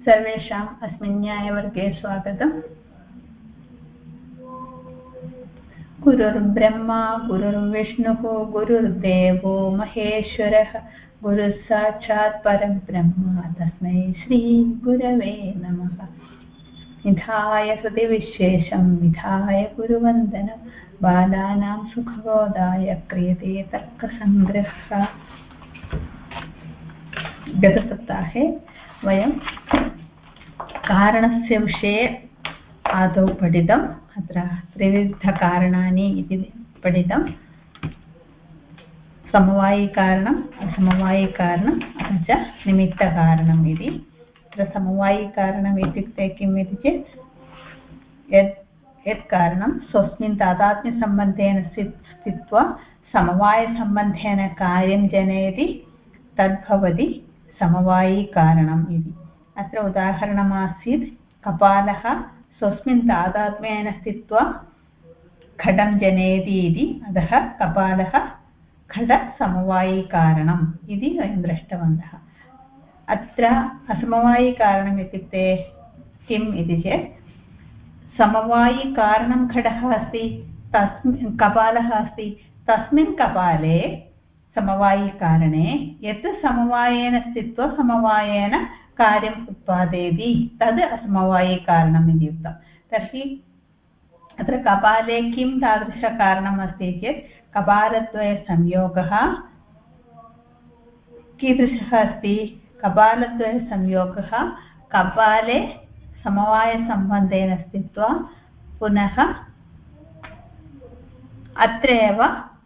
सर्वेषाम् अस्मिन् न्यायवर्गे स्वागतम्। गुरुर्ब्रह्मा गुरुर्विष्णुः गुरुर्देवो महेश्वरः गुरुः साक्षात् परब्रह्म तस्मै श्रीगुरवे नमः। निधाय हृदि विशेषं विधाय गुरुवन्दनं बालानां सुखबोधाय क्रियते तर्कसङ्ग्रहः। गतसप्ताहे वयं कारणस्य विषये आदौ पठितम्। अत्र त्रिविधकारणानि इति पठितं। समवायिकारणम्, असमवायिकारणम्, अपि च निमित्तकारणम् इति। अत्र समवायिकारणम् इत्युक्ते किम् इति चेत् यत् कारणं स्वस्मिन् तादात्म्यसम्बन्धेन स्थित्वा समवायसम्बन्धेन कार्यं जनयति तद्भवति समवायिकारणम् इति। अत्र उदाहरणमासीत् कपालः स्वस्मिन् तादात्म्येन स्थित्वा घटं जनयति इति। अतः कपालः घटसमवायिकारणम् इति वयं दृष्टवन्तः। अत्र असमवायिकारणम् इत्युक्ते किम् इति चेत् समवायिकारणं घटः अस्ति, तस्मिन् कपालः अस्ति, तस्मिन् कपाले समवायिकारणे यत् समवायेन स्थित्वा समवायेन कार्यम् उत्पादयति तद् असमवायिकारणम् इति उक्तं। तर्हि अत्र कपाले किं तादृशकारणम् अस्ति चेत् कपालद्वयसंयोगः कीदृशः अस्ति? कपालद्वयसंयोगः कपाले समवायसम्बन्धेन स्थित्वा पुनः अत्रैव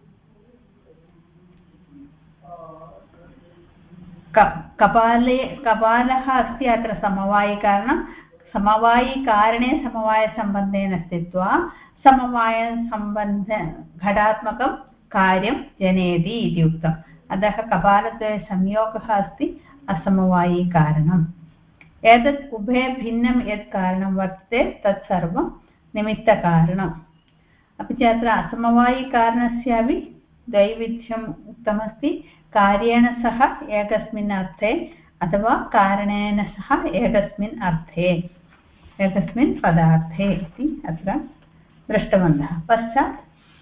कपालः अस्ति। अत्र समवायिकारणं, समवायिकारणे समवायसम्बन्धेन स्थित्वा समवायसम्बन्ध घटात्मकं कार्यं जनयति इति उक्तम्। अतः कपालद्वयसंयोगः अस्ति असमवायिकारणम्। एतत् उभयभिन्नं यत् कारणं वर्तते तत्सर्वं निमित्तकारणम्। अपि च अत्र असमवायिकारणस्यापि द्वैविध्यम् उक्तमस्ति। कार्येण सह एकस्मिन् अर्थे अथवा कारणेन सह एकस्मिन् अर्थे, एकस्मिन् पदार्थे इति अत्र दृष्टवन्तः। पश्चात्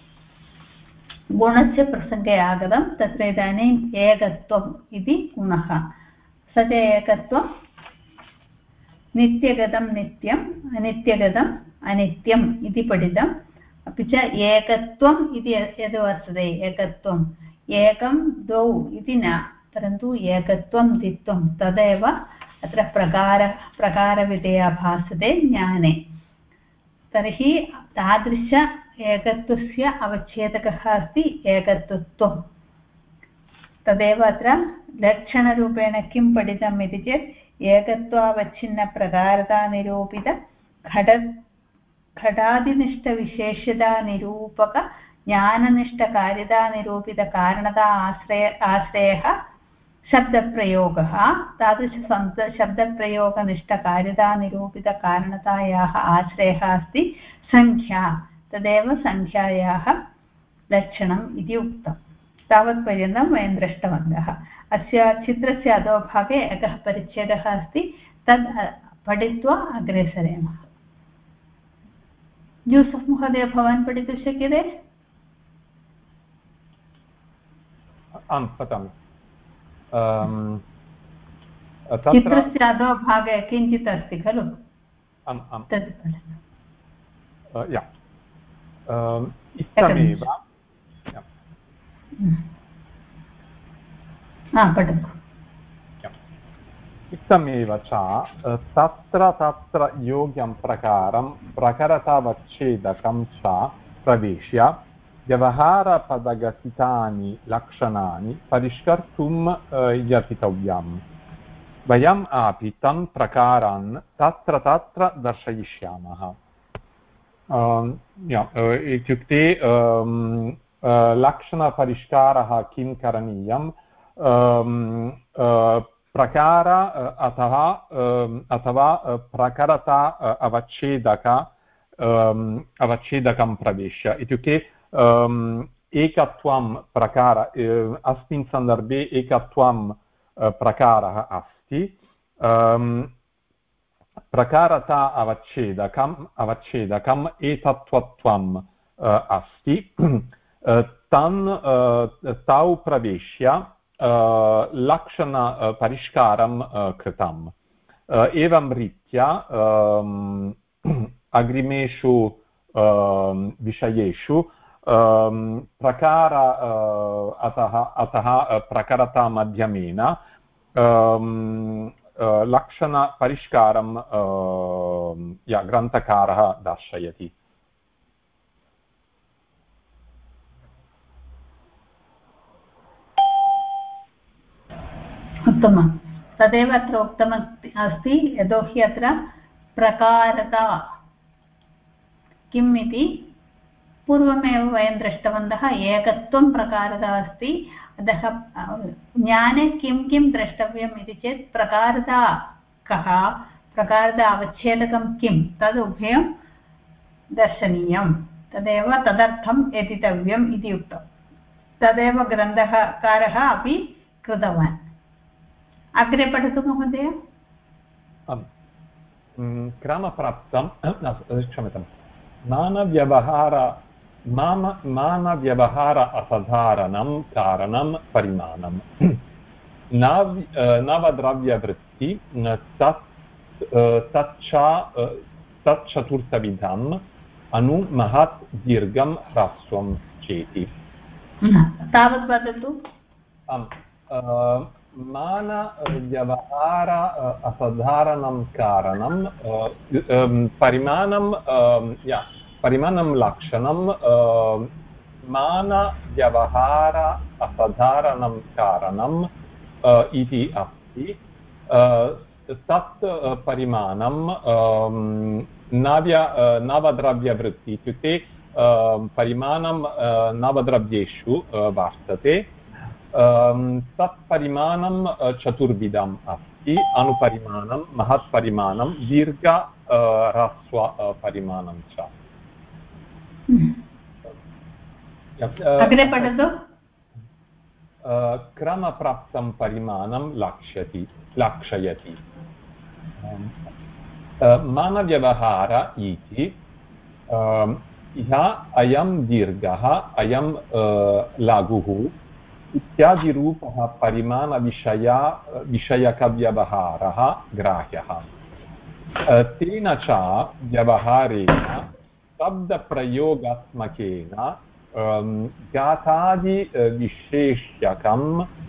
गुणस्य प्रसङ्गे आगतं। तत्र इदानीम् एकत्वम् इति गुणः। स च एकत्वं नित्यगतं नित्यम्, अनित्यगतम् अनित्यम् इति पठितम्। अपि च एकत्वम् इति यद् वर्तते, एकत्वम् एकं द्वौ इति न, परन्तु एकत्वं द्वित्वं तदेव अत्र प्रकारविधया भासते ज्ञाने। तर्हि तादृश एकत्वस्य अवच्छेदकः अस्ति एकत्वत्वं। तदेव अत्र लक्षणरूपेण किं पठितम् इति चेत् एकत्वावच्छिन्नप्रकारतानिरूपित घटादिनिष्ठविशेष्यतानिरूपक ज्ञाननिष्ठकार्यतानिरूपितकारणता आश्रयः शब्दप्रयोगः। तादृशशब्दप्रयोगनिष्ठकार्यतानिरूपितकारणतायाः आश्रयः अस्ति संख्या। तदेव संख्यायाः लक्षणम् इति उक्तम्। तावत्पर्यन्तं वयं दृष्टवन्तः। अस्य चित्रस्य अधोभागे एकः परिच्छेदः अस्ति, तद् पठित्वा अग्रे सरेम। यूसुफ् महोदय, भवान् पठितुं शक्यते? आं पठामि। चित्रस्य अधोभागे किञ्चित् अस्ति खलु? आम् आम्, तत् इत्थमेव पठतु। इत्थमेव च तत्र तत्र योग्यं प्रकारं प्रकरतावच्छेदकं च प्रवेश्य व्यवहारपदगतितानि लक्षणानि परिष्कर्तुं यतितव्यम्। वयम् अपि तन् प्रकारान् तत्र तत्र दर्शयिष्यामः। इत्युक्ते लक्षणपरिष्कारः किं करणीयं, प्रकार अथवा प्रकरता अवच्छेदकं प्रवेश्य। इत्युक्ते एकत्वं प्रकार अस्मिन् सन्दर्भे एकत्वं प्रकारः अस्ति। प्रकारता अवच्छेदकम् एतत्त्वत्वम् अस्ति तौ प्रवेश्य लक्षणपरिष्कारं कृतम् एवं रीत्या अग्रिमेषु विषयेषु प्रकार अतः प्रकारता माध्यमेन लक्षणपरिष्कारं ग्रन्थकारः दर्शयति उत्तमं तदेव अत्र उक्तम् अस्ति यतोहि अत्र प्रकारता किम् इति पूर्वमेव वयं दृष्टवन्तः एकत्वं प्रकारता अस्ति अतः ज्ञाने किं किं द्रष्टव्यम् इति चेत् प्रकारता कः प्रकारता अवच्छेदकं किं तदुभयं दर्शनीयं तदेव तदर्थम् एतितव्यम् इति उक्तं तदेव ग्रन्थकारः अपि कृतवान् अग्रे पठतु महोदय क्रमप्राप्तं क्षम्यतां मानव्यवहार असाधारणं कारणं परिमाणं नवद्रव्यवृत्ति तच्चतुर्थविधम् अनु महत् दीर्घं ह्रस्वं चेति तावत् वदतु मानव्यवहार असाधारणं कारणं परिमाणं लक्षणं मानव्यवहार असाधारणं कारणम् इति अस्ति तत् परिमाणं नवद्रव्यवृत्ति इत्युक्ते परिमाणं नवद्रव्येषु वर्तते तत्परिमाणं चतुर्विधम् अस्ति अनुपरिमाणं महत्परिमाणं दीर्घ ह्रस्व परिमाणं च अग्रे पठतु क्रमप्राप्तं परिमाणं लक्षयति मानव्यवहार इति अयं दीर्घः अयं लघुः इत्यादिरूपः परिमाणविषयकव्यवहारः ग्राह्यः तेन च व्यवहारेण शब्दप्रयोगात्मकेन ज्ञातादिविशेष्यकं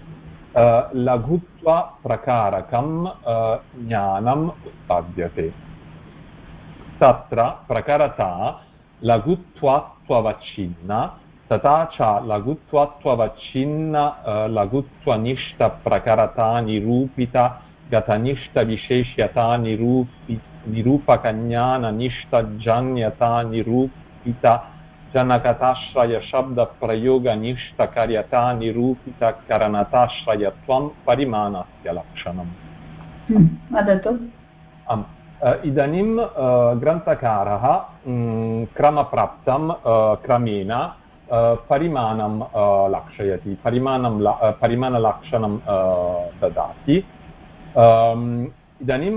लघुत्वप्रकारकं ज्ञानम् उत्पद्यते तत्र प्रकारता लघुत्वात्ववच्छिन्न तथा च लघुत्वात्ववच्छिन्न लघुत्वनिष्ठप्रकारतानिरूपितगतनिष्ठविशेष्यता निरूपकज्ञाननिष्ठजन्यता निरूपित जनकताश्रयशब्दप्रयोगनिष्ठकार्यता निरूपितकरणताश्रयत्वं परिमाणस्य लक्षणम् वदतु इदानीं ग्रन्थकारः क्रमप्राप्तं क्रमेण परिमाणं लक्षयति परिमाणलक्षणं ददाति इदानीं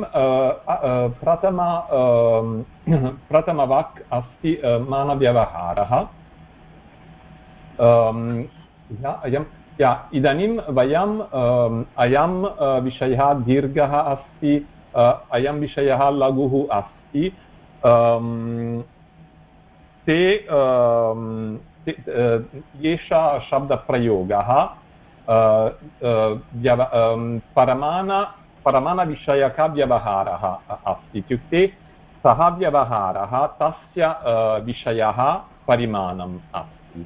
प्रथमवाक् अस्ति मानव्यवहारः इदानीं वयम् अयं विषयः दीर्घः अस्ति अयं विषयः लघुः अस्ति एषः शब्दप्रयोगः परमाणविषयकव्यवहारः अस्ति इत्युक्ते सः व्यवहारः तस्य विषयः परिमाणम् अस्ति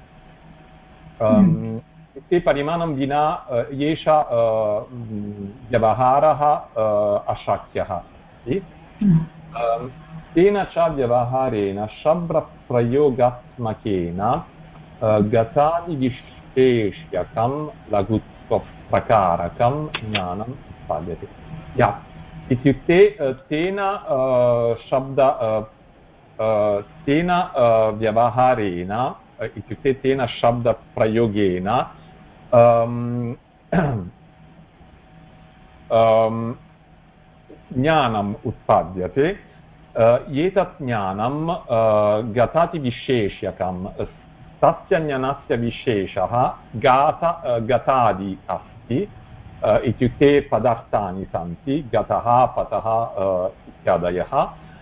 इति परिमाणं विना एषः व्यवहारः अशक्यः अस्ति तेन च व्यवहारेण शब्दप्रयोगात्मकेन गतादिविशेष्यकं लघुत्वप्रकारकं ज्ञानम् उत्पद्यते इत्युक्ते तेन व्यवहारेण इत्युक्ते तेन शब्दप्रयोगेन ज्ञानम् उत्पाद्यते एतत् ज्ञानं गतादिविशेष्यकं तस्य ज्ञानस्य विशेषः गतादि अस्ति इत्युक्ते पदार्थानि सन्ति गतः पतः इत्यादयः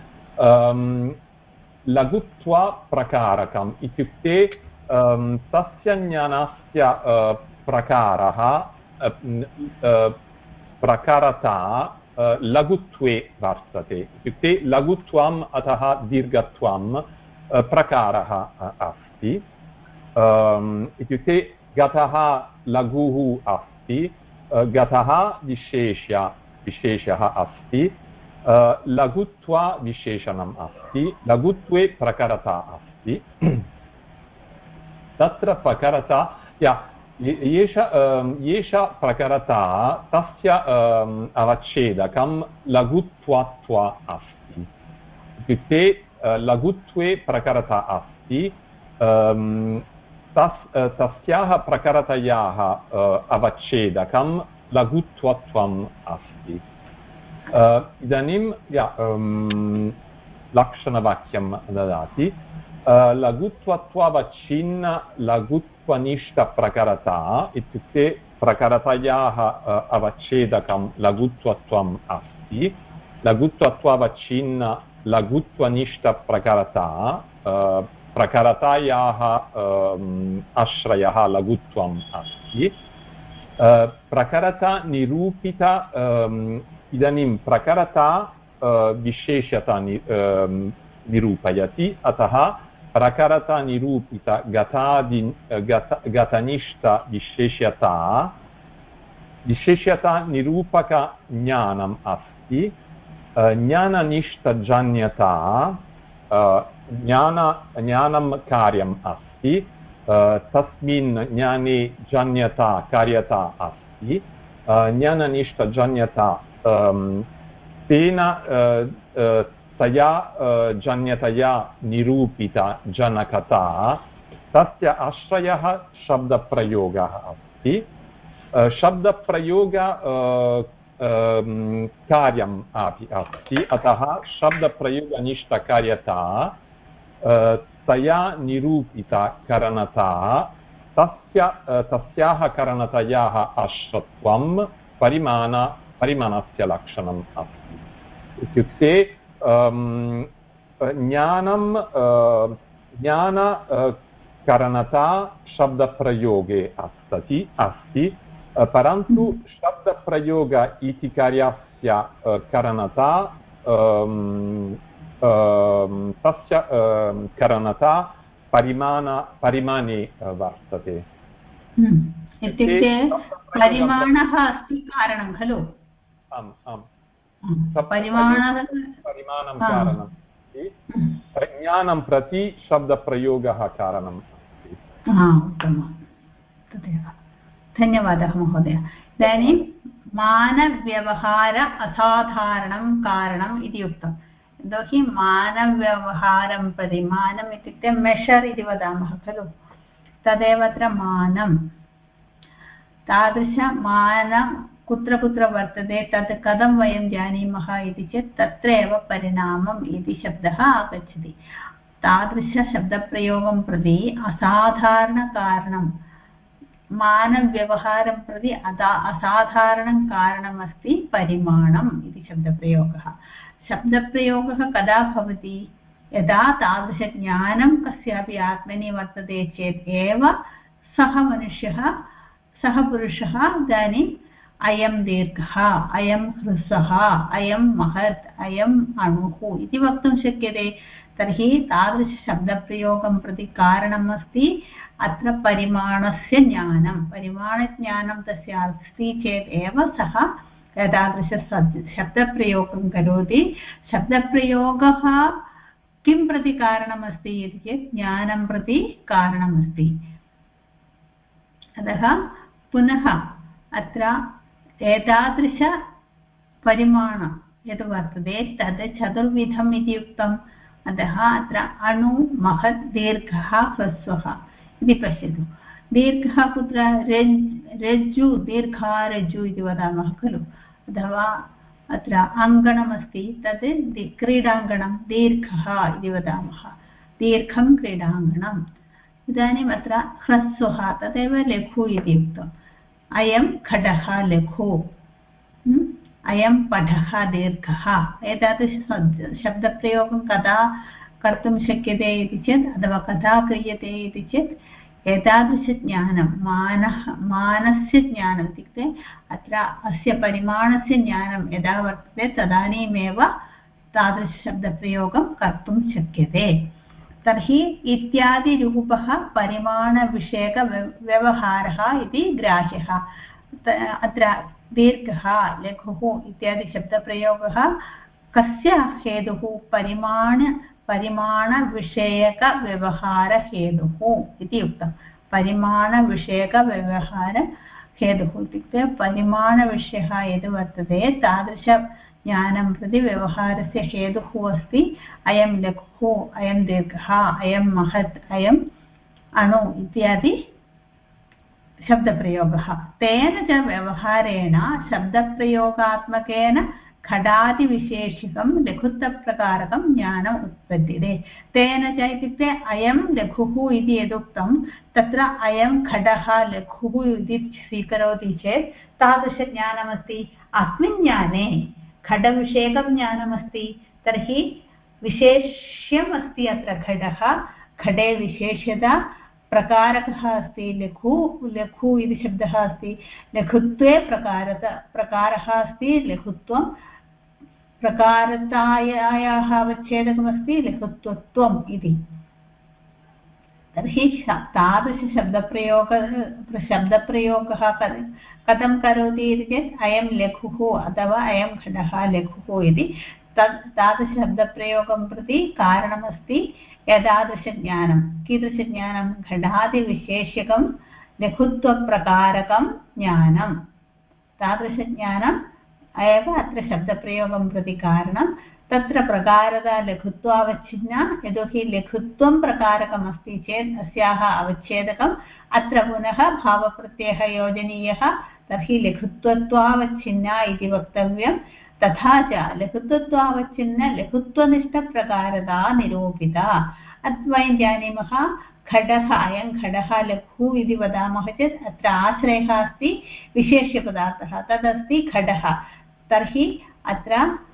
लघुत्वा प्रकारकम् इत्युक्ते तस्य ज्ञानस्य प्रकारः प्रकारता लघुत्वे वर्तते इत्युक्ते लघुत्वम् अतः दीर्घत्वं प्रकारः अस्ति इत्युक्ते गतः लघुः अस्ति गतः विशेषः अस्ति लघुत्वा विशेषणम् अस्ति लघुत्वे प्रकारता अस्ति तत्र प्रकारता एषा प्रकारता तस्य अवच्छेदकं लघुत्वात्वा अस्ति इत्युक्ते लघुत्वे प्रकारता अस्ति तस्याः प्रकारतयाः अवच्छेदकं लघुत्वत्वम् अस्ति इदानीं लक्षणवाक्यं ददाति लघुत्वत्वावच्छिन्न लघुत्वनिष्ठप्रकारता इत्युक्ते प्रकारतयाः अवच्छेदकं लघुत्वत्वम् अस्ति लघुत्वत्वावच्छिन्न लघुत्वनिष्ठप्रकारता प्रकारतायाः आश्रयः लघुत्वम् अस्ति प्रकारता निरूपिता इदानीं प्रकारता विशेषता निरूपयति अतः प्रकारता निरूपिता गतनिष्ठ विशेष्यता निरूपक ज्ञानम् अस्ति ज्ञाननिष्ठजन्यता ज्ञानं कार्यम् अस्ति तस्मिन् ज्ञाने जन्यता कार्यता अस्ति ज्ञाननिष्ठजन्यता तेन तया जन्यतया निरूपिता जनकता तस्य आश्रयः शब्दप्रयोगः अस्ति शब्दप्रयोग कार्यम् अपि अस्ति अतः शब्दप्रयोगनिष्ठकार्यता तया निरूपिता करणता तस्याः करणतयाः आश्रत्वं परिमाणस्य लक्षणम् अस्ति इत्युक्ते ज्ञानकरणता शब्दप्रयोगे अस्ति परन्तु शब्दप्रयोग इति कार्यस्य करणता तस्य करणता परिमाणे वर्तते इत्युक्ते परिमाणः अस्ति कारणं खलु आम् आम् परिमाणं कारणं ज्ञानं प्रति शब्दप्रयोगः कारणम् अस्ति उत्तमं तदेव धन्यवादः महोदय इदानीं मानव्यवहार असाधारणं कारणम् इति उक्तं यतोहि मानव्यवहारं प्रति मानम् इत्युक्ते मेषर् इति वदामः खलु तदेव अत्र मानं तादृशमानं कुत्र कुत्र वर्तते तत् कथं वयं जानीमः इति चेत् तत्र एव परिणामम् इति शब्दः आगच्छति तादृशशब्दप्रयोगं प्रति असाधारणकारणं मानव्यवहारं प्रति असाधारणं कारणमस्ति परिमाणम् इति शब्दप्रयोगः कदा भवति यदा तादृशज्ञानं कस्यापि आत्मनि वर्तते चेत् एव सः मनुष्यः सः पुरुषः इदानीम् अयं दीर्घः अयं ह्रस्वः अयं महत् अयम् अणुः इति वक्तुं शक्यते तर्हि तादृशशब्दप्रयोगं प्रति कारणम् अस्ति अत्र परिमाणस्य ज्ञानं परिमाणज्ञानं तस्य अस्ति चेत् एव सः एतादृशशब्दप्रयोगं करोति शब्दप्रयोगः किं प्रति कारणमस्ति इति चेत् ज्ञानं प्रति कारणमस्ति अतः पुनः अत्र एतादृशपरिमाणं यद् वर्तते तद् चतुर्विधम् इति उक्तम् अतः अत्र अणु महत् दीर्घः ह्रस्वः इति पश्यतु दीर्घः कुत्र रज्जु दीर्घा रज्जु इति वदामः खलु अथवा अत्र अङ्गणमस्ति तद् क्रीडाङ्गणं दीर्घः इति वदामः दीर्घं क्रीडाङ्गणम् इदानीम् अत्र ह्रस्वः तदेव लघु इति उक्तम् अयं खडः लघु अयं पटः दीर्घः एतादृश शब्दप्रयोगं कदा कर्तुं शक्यते इति चेत् अथवा कदा क्रियते इति चेत् एतादृशज्ञानं मानस्य ज्ञानम् इत्युक्ते अत्र अस्य परिमाणस्य ज्ञानं यदा वर्तते तदानीमेव तादृशशब्दप्रयोगं कर्तुं शक्यते तर्हि इत्यादिरूपः परिमाणविषयकव्यवहारः इति ग्राह्यः अत्र दीर्घः लघुः इत्यादि शब्दप्रयोगः कस्य हेतुः परिमाणविषयकव्यवहारहेतुः इति उक्तं परिमाणविषयकव्यवहारहेतुः इत्युक्ते परिमाणविषयः यद् वर्तते तादृशज्ञानं प्रति व्यवहारस्य हेतुः अस्ति अयं लघुः अयं दीर्घः अयं महत् अयम् अणु इत्यादि शब्दप्रयोगः तेन च व्यवहारेण शब्दप्रयोगात्मकेन खडादिविशेषिकं लघुत्वप्रकारकं ज्ञानम् उत्पद्यते तेन च इत्युक्ते अयं लघुः इति यदुक्तं तत्र अयं खडः लघुः इति स्वीकरोति चेत् तादृशज्ञानमस्ति अस्मिन् ज्ञाने खडविषयकं ज्ञानमस्ति तर्हि विशेष्यम् अस्ति अत्र खडः खडे विशेष्यता प्रकारकः अस्ति लघु इति शब्दः अस्ति लघुत्वे प्रकारः अस्ति लघुत्वं प्रकारतायाः अवच्छेदकमस्ति लघुत्वत्वम् इति तर्हि तादृशशब्दप्रयोगः कथं करोति इति चेत् अयं लघुः अथवा अयं खडः लघुः इति तादृशशब्दप्रयोगं प्रति कारणमस्ति एतादृशज्ञानं कीदृशज्ञानं घटादिविशेष्यकं लघुत्वप्रकारकं ज्ञानं तादृशज्ञानम् एव अत्र शब्दप्रयोगं प्रति कारणं तत्र प्रकारता लघुत्वावच्छिन्ना यतोहि लघुत्वं प्रकारकमस्ति चेत् अस्याः अवच्छेदकम् अत्र पुनः भावप्रत्ययः योजनीयः तर्हि लघुत्वत्वावच्छिन्ना इति वक्तव्यं तथा च लघुत्वत्वावच्छिन्न लघुत्वनिष्ठप्रकारता निरूपिता वयं जानीमः खडः अयं खडः लघु इति वदामः चेत् अत्र आश्रयः अस्ति विशेष्यपदार्थः तदस्ति खडः तर्हि अत्र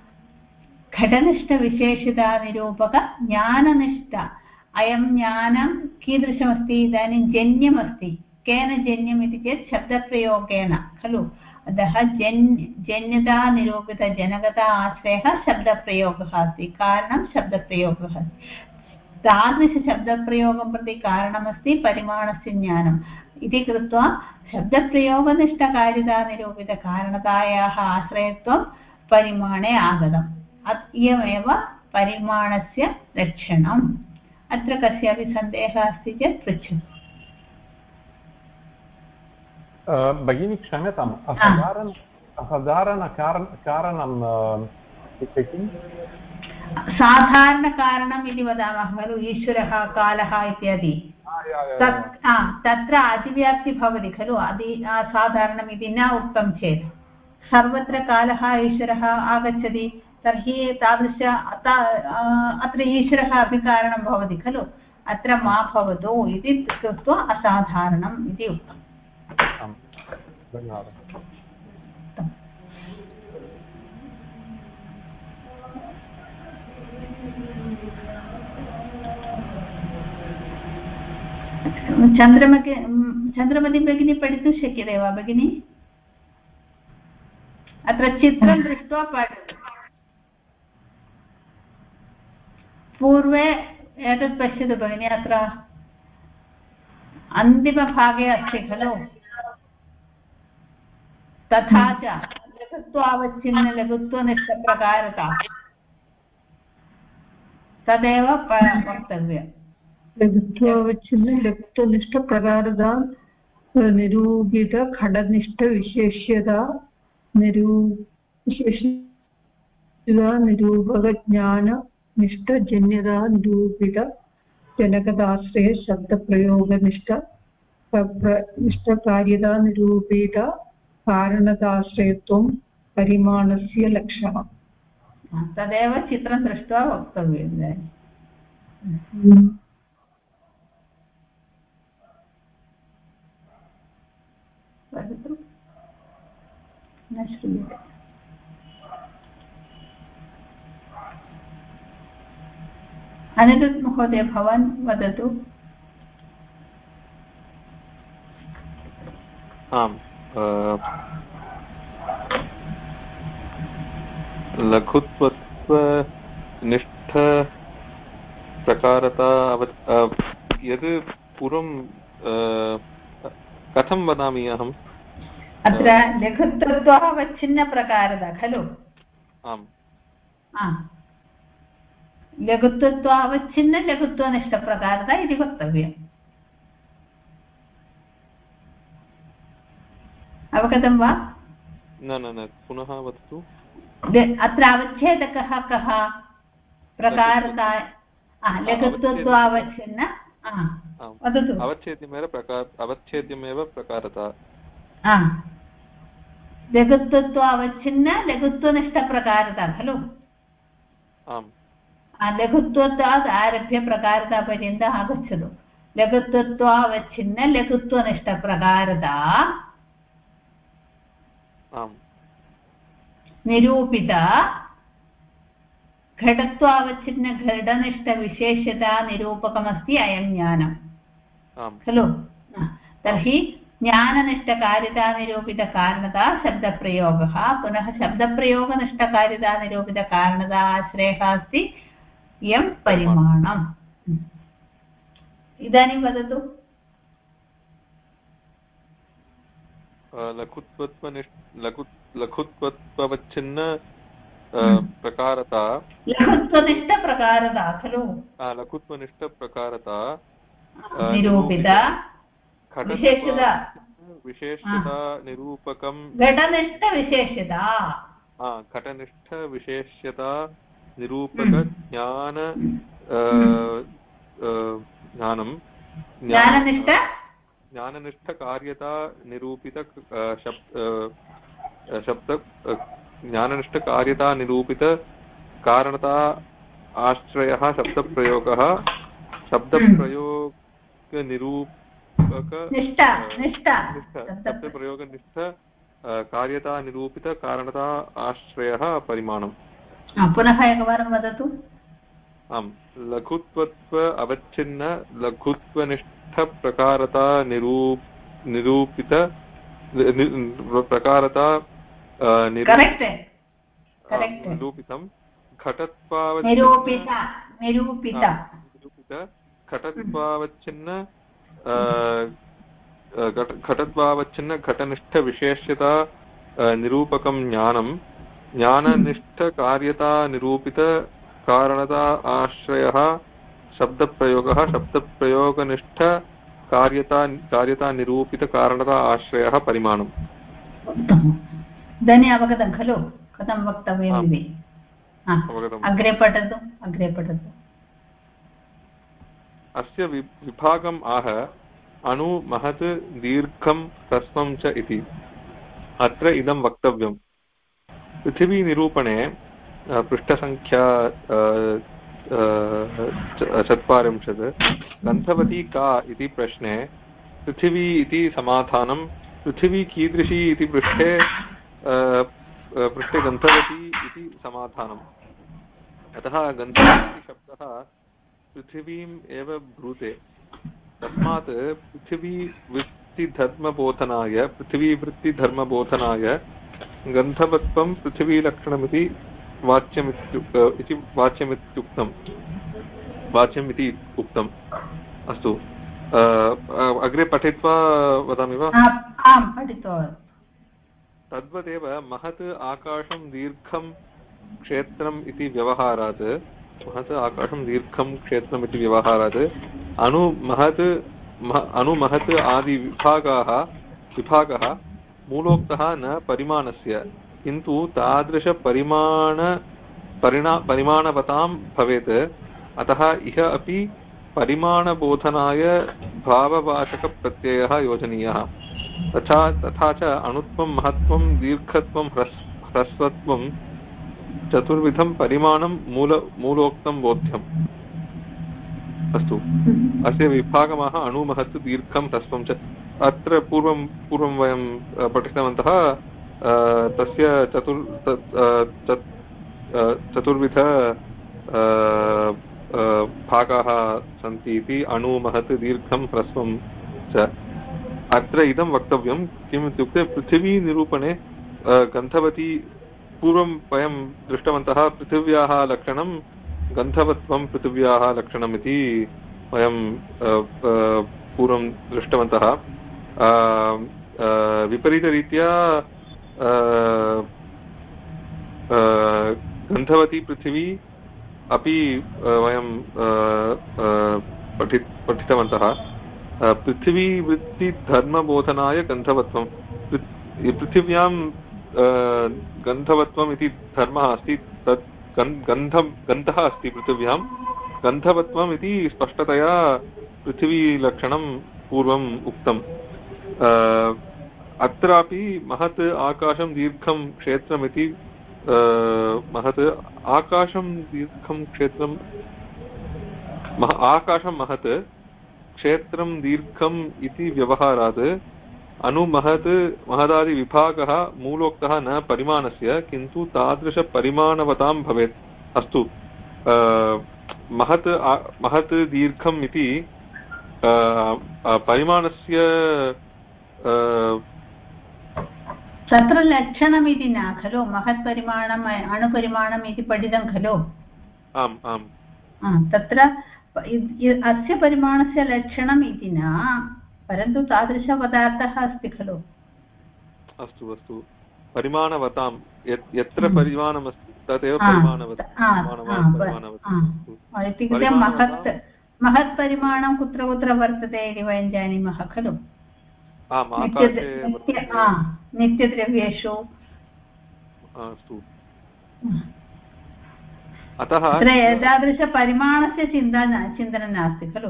घटनिष्ठविशेषतानिरूपक ज्ञाननिष्ठ अयं ज्ञानं कीदृशमस्ति इदानीं जन्यमस्ति केन जन्यम् इति चेत् शब्दप्रयोगेन खलु अतः जन्यतानिरूपितजनकता आश्रयः शब्दप्रयोगः अस्ति कारणं शब्दप्रयोगः तादृशशब्दप्रयोगं प्रति कारणमस्ति परिमाणस्य ज्ञानम् इति कृत्वा शब्दप्रयोगनिष्ठकार्यतानिरूपितकारणतायाः आश्रयत्वं परिमाणे आगतम् इयमेव परिमाणस्य लक्षणम् अत्र कस्यापि सन्देहः अस्ति चेत् पृच्छतु भगिनी क्षम्यताम् असाधारणकारणं साधारणकारणम् इति वदामः खलु ईश्वरः कालः इत्यादि तत्र अतिव्याप्ति भवति खलु साधारणम् इति न उक्तं चेत् सर्वत्र कालः ईश्वरः आगच्छति तर्हि तादृश अत्र ईश्वरः अपि कारणं भवति खलु अत्र मा भवतु इति कृत्वा असाधारणम् इति उक्तम् धन्यवादः चन्द्रमती भगिनी पठितुं शक्यते वा भगिनी अत्र चित्रं दृष्ट्वा पठतु पूर्वे एतत् पश्यतु भगिनी अत्र अन्तिमभागे अस्ति खलु तथा च लघुत्वावच्छिन्न लघुत्वनिष्ठप्रकारता तदेव वक्तव्यम् लघुत्वावच्छिन्न लघुत्वनिष्ठप्रकारता निरूपित खडनिष्ठविशेष्यता निरूपकज्ञाननिष्ठजन्यता निरूपित जनकदाश्रय शब्दप्रयोगनिष्ठ निष्ठकार्यता निरूपित कारणताश्रयत्वं परिमाणस्य लक्ष्यः। तदेव चित्रं दृष्ट्वा वक्तव्यम् इदानीं। वदतु, न श्रूयते। अनिरुद्ध महोदय, भवान् वदतु। आम्, लघुत्वनिष्ठ प्रकारता यद् पूर्वं कथं वदामि अहम्? अत्र लघुत्वत्वावच्छिन्नप्रकारता खलु? आम्, लघुत्वत्वावच्छिन्न लघुत्वनिष्ठप्रकारता इति वक्तव्यम्। अवगतं वा? न न न, पुनः वदतु। अत्र अवच्छेदकः कः? प्रकारता लघुत्वत्वावच्छिन्न। वदतु। अवच्छेद्यमेव प्रकारता। लघुत्वत्वावच्छिन्न लघुत्वनिष्ठप्रकारता खलु? आम्, लघुत्वत्वात् आरभ्य प्रकारतापर्यन्तम् आगच्छतु। लघुत्वत्वावच्छिन्न लघुत्वनिष्ठप्रकारता निरूपिता घटत्वावच्छिन्न घटनिष्ठविशेष्यता निरूपकमस्ति अयं ज्ञानम् खलु? तर्हि ज्ञाननिष्ठकार्यतानिरूपितकारणता शब्दप्रयोगः, पुनः शब्दप्रयोगनिष्ठकार्यतानिरूपितकारणता आश्रयः अस्ति इयं परिमाणम्। इदानीं वदतु। लघुत्ववच्छिन्न प्रकारता लघुत्वनिष्ठप्रकारता खलु? लघुत्वनिष्ठप्रकारता निरूपिता विशेष्यता निरूपकं घटनिष्ठविशेष्यता घटनिष्ठविशेष्यता निरूपक ज्ञाननिष्ठकार्यता निरूपित शब्द ज्ञाननिष्ठकार्यता निरूपित कारणता आश्रयः शब्दप्रयोगः शब्दप्रयोगनिष्ठ कार्यता निरूपित कारणता आश्रयः परिमाणम्। पुनः एकवारं वदतु। आम्, लघुत्वत्व अवच्छिन्न लघुत्वनिष्ठप्रकारता निरूपित प्रकारता निरूपितं घटत्वावच्छिन्न घटनिष्ठविशेष्यता निरूपकं ज्ञानं ज्ञाननिष्ठकार्यता निरूपित कारणता आश्रयः शब्दप्रयोगः शब्दप्रयोगनिष्ठ कार्यता निरूपित कारणता आश्रयः परिमाणम्। इदानीम् अवगतं खलु कथं वक्तव्यम् इति? अग्रे पठतु। अस्य विभागम् आह अणु महत् दीर्घं ह्रस्वं च इति। अत्र इदं वक्तव्यम्। पृथिवीनिरूपणे पृष्ठसङ्ख्या 40 गन्धवती का इति प्रश्ने पृथिवी इति समाधानं, पृथिवी कीदृशी इति पृष्ठे गन्धवती इति समाधानम्। अतः गन्धवती शब्दः पृथिवीम् एव ब्रूते। तस्मात् पृथिवीवृत्तिधर्मबोधनाय गन्धवत्वं पृथिवीलक्षणमिति वाच्यमिति उक्तम्। अस्तु, अग्रे पठित्वा वदामि वा? आम्, पठित्वा। तद्वदेव महत् आकाशं दीर्घं क्षेत्रम् इति व्यवहारात् अणुमहत् आदि विभागः मूलोक्तः न परिमाणस्य, किन्तु तादृशपरिमाणवतां भवेत्। अतः इह अपि परिमाणबोधनाय भाववाचकप्रत्ययः योजनीयः। तथा च अणुत्वं महत्त्वं दीर्घत्वं ह्रस्वत्वं चतुर्विधं परिमाणं मूलोक्तं बोध्यम् अस्तु अस्य विभागमाह अणुमहत् दीर्घं ह्रस्वं च अत्र पूर्वं वयं पठितवन्तः तस्य चतुर्विध भागाः सन्ति इति अणुमहत् दीर्घं ह्रस्वं च अत्र इदं वक्तव्यं किम् इत्युक्ते पृथिवीनिरूपणे गन्धवती पूर्वं वयं दृष्टवन्तः पृथिव्याः लक्षणं गन्धवत्वं पृथिव्याः लक्षणम् इति वयं पूर्वं दृष्टवन्तः विपरीतरीत्या गन्धवती पृथिवी अपि वयं पठितवन्तः पृथिवीवृत्तिधर्मबोधनाय गन्धवत्वं पृथिव्यां गन्धवत्वम् इति धर्मः अस्ति तत् गन्धः अस्ति पृथिव्यां गन्धवत्वम् इति स्पष्टतया पृथिवीलक्षणं पूर्वम् उक्तम् अत्रापि महत् आकाशं दीर्घं क्षेत्रमिति महत् आकाशं दीर्घं क्षेत्रं आकाशं महत् क्षेत्रं दीर्घम् इति व्यवहारात् महदादिविभागः मूलोक्तः न परिमाणस्य किन्तु तादृशपरिमाणवतां भवेत् अस्तु महत् दीर्घम् इति परिमाणस्य तत्र लक्षणमिति न खलु महत्परिमाणम् अणुपरिमाणम् इति पठितं खलु आम् आम् तत्र अस्य परिमाणस्य लक्षणम् इति न परन्तु तादृशपदार्थः अस्ति खलु अस्तु अस्तु परिमाणवतां यत्र परिमाणमस्ति तदेव इत्युक्ते महत्परिमाणं कुत्र कुत्र वर्तते इति वयं जानीमः खलु नित्यद्रव्येषु अतः अत्र एतादृशपरिमाणस्य चिन्तनं नास्ति खलु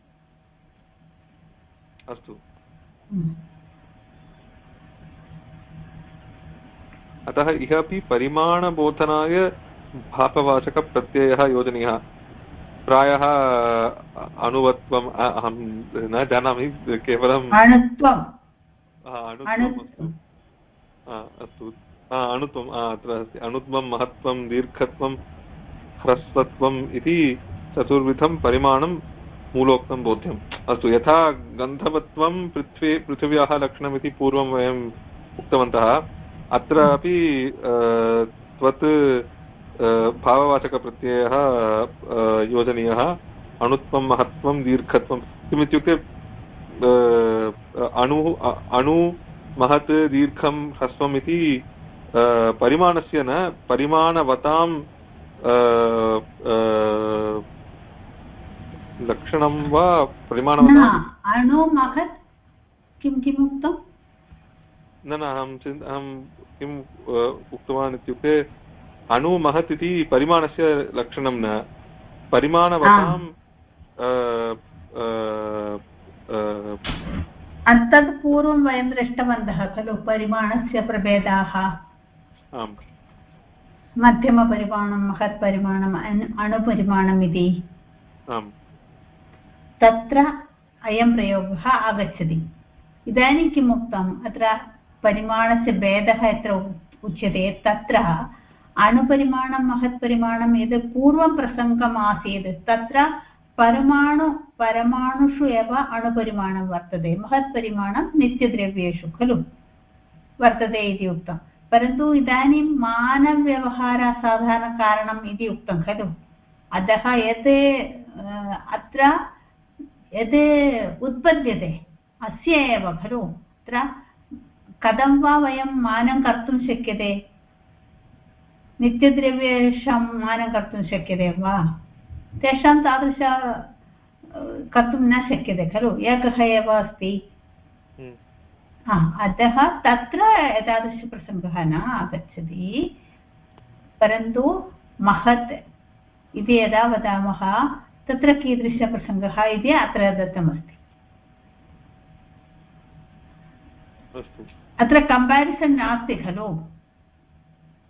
अस्तु अतः इह अपि परिमाणबोधनाय भापवाचकप्रत्ययः योजनीयः प्रायः अणुवत्वम् अहं न जानामि केवलम् अस्तु अणुत्वम् अत्र अस्ति अणुत्वं महत्त्वं दीर्घत्वं ह्रस्वत्वम् इति चतुर्विधं परिमाणं मूलोक्तं बोध्यम् अस्तु यथा गन्धवत्वं पृथिव्याः लक्षणमिति पूर्वं वयम् उक्तवन्तः अत्र अपि त्वत् भाववाचकप्रत्ययः योजनीयः अणुत्वं महत्त्वं दीर्घत्वं किमित्युक्ते अणु महत् दीर्घं ह्रस्वम् इति परिमाणस्य न परिमाणवतां लक्षणं वा परिमाणवताम् अणु महत् किम् उक्तं न अहं किम् उक्तवान् इत्युक्ते अणु महत् इति परिमाणस्य लक्षणं न परिमाणवतां तत् पूर्वं वयं दृष्टवन्तः खलु परिमाणस्य प्रभेदाः मध्यमपरिमाणं महत्परिमाणम् अणुपरिमाणम् इति तत्र अयं प्रयोगः आगच्छति इदानीं किम् उक्तम् अत्र परिमाणस्य भेदः यत्र उच्यते तत्र अणुपरिमाणं महत्परिमाणं यद् पूर्वं प्रसङ्गम् आसीत् तत्र परमाणुषु एव अणुपरिमाणं वर्तते महत्परिमाणं नित्यद्रव्येषु खलु वर्तते इति उक्तं परन्तु इदानीं मानवव्यवहारसाधारणकारणम् इति उक्तं खलु अतः अत्र यद् उत्पद्यते अस्य एव खलु अत्र कथं वा वयं मानं कर्तुं शक्यते नित्यद्रव्येषां मानं कर्तुं शक्यते वा तेषां तादृश कर्तुं न शक्यते खलु एकः एव अस्ति अतः तत्र एतादृशप्रसङ्गः न आगच्छति परन्तु महत् इति यदा वदामः तत्र कीदृशप्रसङ्गः इति अत्र दत्तमस्ति अत्र कम्पारिसन् नास्ति खलु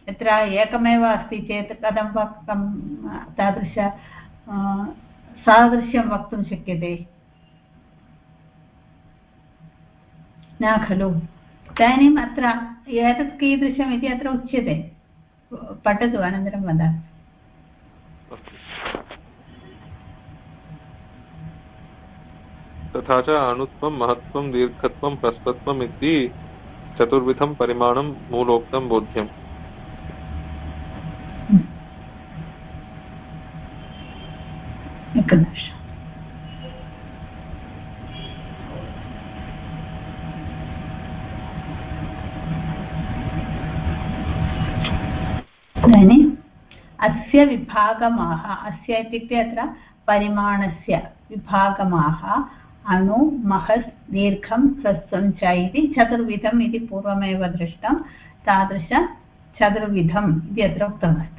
यत्र एकमेव अस्ति चेत् कथं तादृश सादृश्यं वक्तुं शक्यते न खलु इदानीम् अत्र एतत् कीदृशम् इति अत्र उच्यते पठतु अनन्तरं वदामि तथा च अणुत्वं महत्त्वं दीर्घत्वं ह्रस्वत्वम् इति चतुर्विधं परिमाणं मूलोक्तं बोध्यम् इदानीम् अस्य विभागमाः अस्य इत्युक्ते अत्र परिमाणस्य विभागमाः अणु महत् दीर्घं ह्रस्वं च इति चतुर्विधम् इति पूर्वमेव दृष्टं तादृश चतुर्विधम् इति अत्र उक्तमस्ति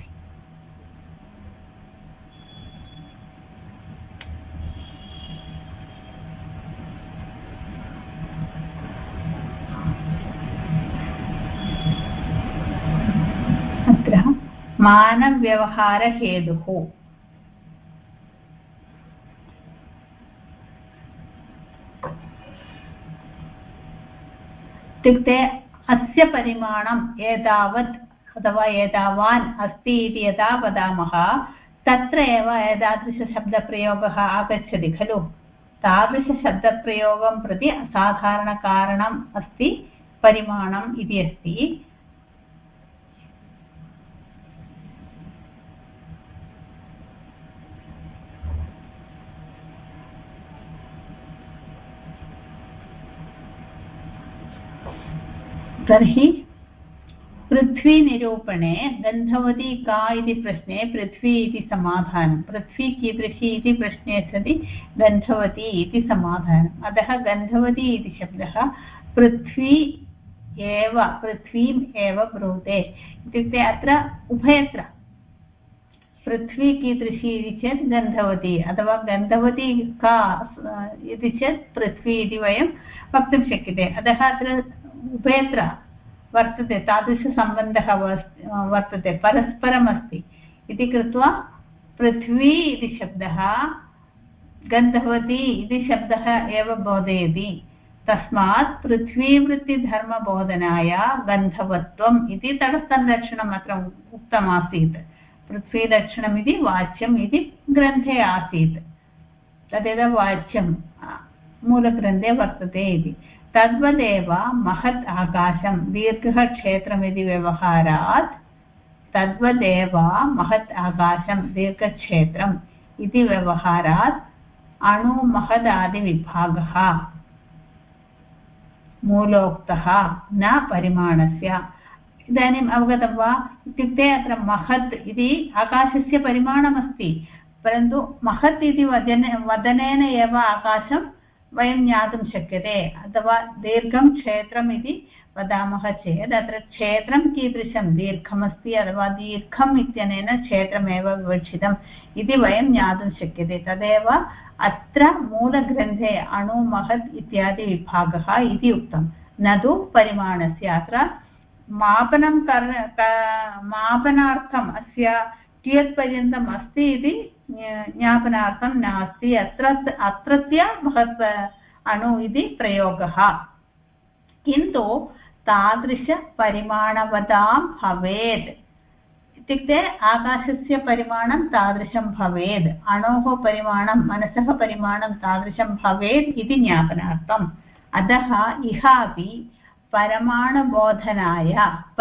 अत्र मानव्यवहारहेतुः इत्युक्ते अस्य परिमाणम् एतावत् अथवा एतावान् अस्ति इति यदा वदामः तत्र एव एतादृशशब्दप्रयोगः आगच्छति खलु तादृशशब्दप्रयोगं प्रति असाधारणकारणम् अस्ति परिमाणम् इति अस्ति तर्हि पृथ्वीनिरूपणे गन्धवती का इति प्रश्ने पृथ्वी इति समाधानं पृथ्वी कीदृशी इति प्रश्ने सति गन्धवती इति समाधानम् अतः गन्धवती इति शब्दः पृथ्वीम् एव ब्रूते इत्युक्ते अत्र उभयत्र पृथ्वी कीदृशी इति चेत् गन्धवती अथवा गन्धवती का इति चेत् पृथ्वी इति वयं वक्तुं शक्यते अतः अत्र उभयत्र वर्तते तादृशसम्बन्धः वर्तते परस्परमस्ति इति कृत्वा पृथ्वी इति शब्दः गन्धवती इति शब्दः एव बोधयति तस्मात् पृथ्वीवृत्तिधर्मबोधनाय गन्धवत्वम् इति तटस्थलक्षणम् अत्र उक्तमासीत् पृथ्वीलक्षणम् इति वाच्यम् इति ग्रन्थे आसीत् तदेव वाच्यं मूलग्रन्थे वर्तते इति तद्वदेव महत् आकाशं दीर्घः क्षेत्रमिति व्यवहारात् तद्वदेव महत् आकाशं दीर्घक्षेत्रम् इति व्यवहारात् अणुमहदादिविभागः मूलोक्तः न परिमाणस्य इदानीम् अवगतं वा इत्युक्ते अत्र महत् इति आकाशस्य परिमाणमस्ति परन्तु महत् इति वदनेन एव आकाशं वयं ज्ञातुं शक्यते अथवा दीर्घं क्षेत्रम् इति वदामः चेत् अत्र क्षेत्रं कीदृशं दीर्घमस्ति अथवा दीर्घम् इत्यनेन क्षेत्रमेव विवक्षितम् इति वयं ज्ञातुं शक्यते तदेव अत्र मूलग्रन्थे अणु महत् इत्यादि विभागः इति उक्तं न तु परिमाणस्य अत्र मापनार्थम् अस्य कियत्पर्यन्तम् अस्ति इति ज्ञापनार्थं नास्ति अत्रत्य महत् अणु इति प्रयोगः किन्तु तादृशपरिमाणवतां भवेत् इत्युक्ते आकाशस्य परिमाणं तादृशं भवेत् अणोः परिमाणं मनसः परिमाणं तादृशं भवेत् इति ज्ञापनार्थम् अतः इह अपि परिमाणबोधनाय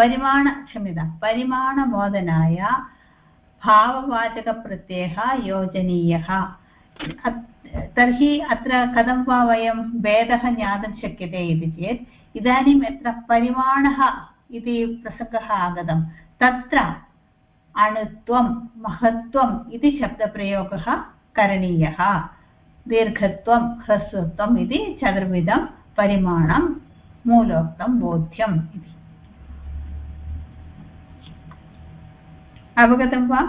भाववाचकप्रत्ययः योजनीयः तर्हि अत्र कथं वा वयं भेदः ज्ञातुं शक्यते इति चेत् इदानीम् अत्र परिमाणः इति प्रसङ्गः आगतं तत्र अणुत्वं महत्त्वम् इति शब्दप्रयोगः करणीयः दीर्घत्वं ह्रस्वत्वम् इति चतुर्विधं परिमाणं मूलोक्तं बोध्यम् इति अवगतं वा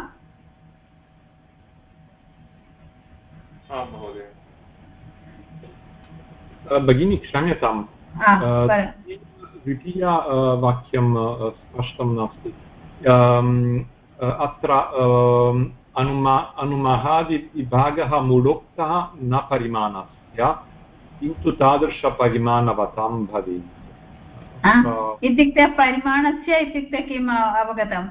भगिनी क्षम्यताम् द्वितीय वाक्यं स्पष्टं नास्ति अत्र अनुमहादिविभागः मूलोक्तः न परिमाणस्य किन्तु तादृशपरिमाणवतां भवेत् इत्युक्ते परिमाणस्य इत्युक्ते किम् अवगतम्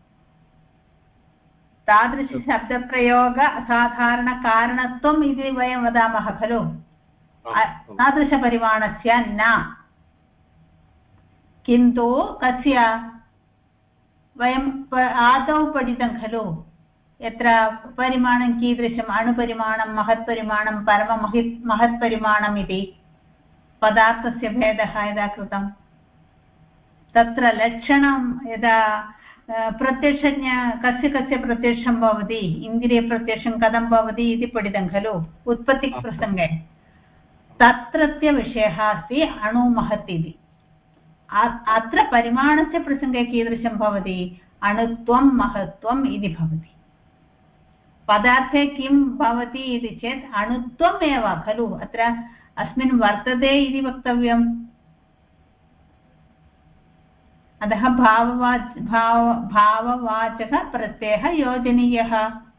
तादृशशब्दप्रयोग असाधारणकारणत्वम् इति वयं वदामः खलु तादृशपरिमाणस्य न किन्तु कस्य वयं आदौ पठितं खलु यत्र परिमाणं कीदृशम् अणुपरिमाणं महत्परिमाणं परममहत्परिमाणम् इति पदार्थस्य भेदः यदा कृतं तत्र लक्षणं यदा प्रत्यक्षज्ञा कस्य प्रत्यक्षं भवति इन्द्रियप्रत्यक्षं कथं भवति इति पठितं खलु उत्पत्तिप्रसङ्गे तत्रत्य विषयः अस्ति अणुमहत् इति अत्र परिमाणस्य प्रसङ्गे कीदृशं भवति अणुत्वं महत्त्वम् इति भवति पदार्थे किं भवति इति चेत् अणुत्वम् एव खलु अत्र अस्मिन् वर्तते इति वक्तव्यम् अतः भाववाचकप्रत्ययः योजनीयः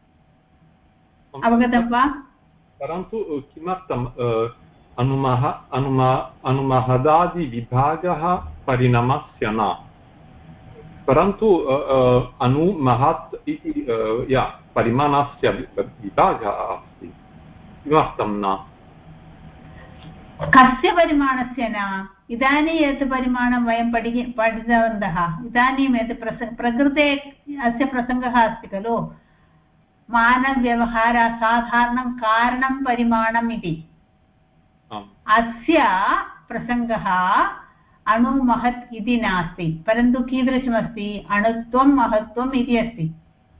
अवगतं वा परन्तु किमर्थम् अनुमहदादिविभागः परिणामस्य न परन्तु अनुमहत् इति परिमाणस्य विभागः अस्ति किमर्थं न कस्य परिमाणस्य न इदानीं यत् परिमाणं वयं पठितवन्तः इदानीं यत् प्रकृते अस्य प्रसङ्गः अस्ति खलु मानवव्यवहारः साधारणं कारणं परिमाणम् इति अस्य प्रसङ्गः अणुमहत् इति नास्ति परन्तु कीदृशमस्ति अणुत्वं महत्त्वम् इति अस्ति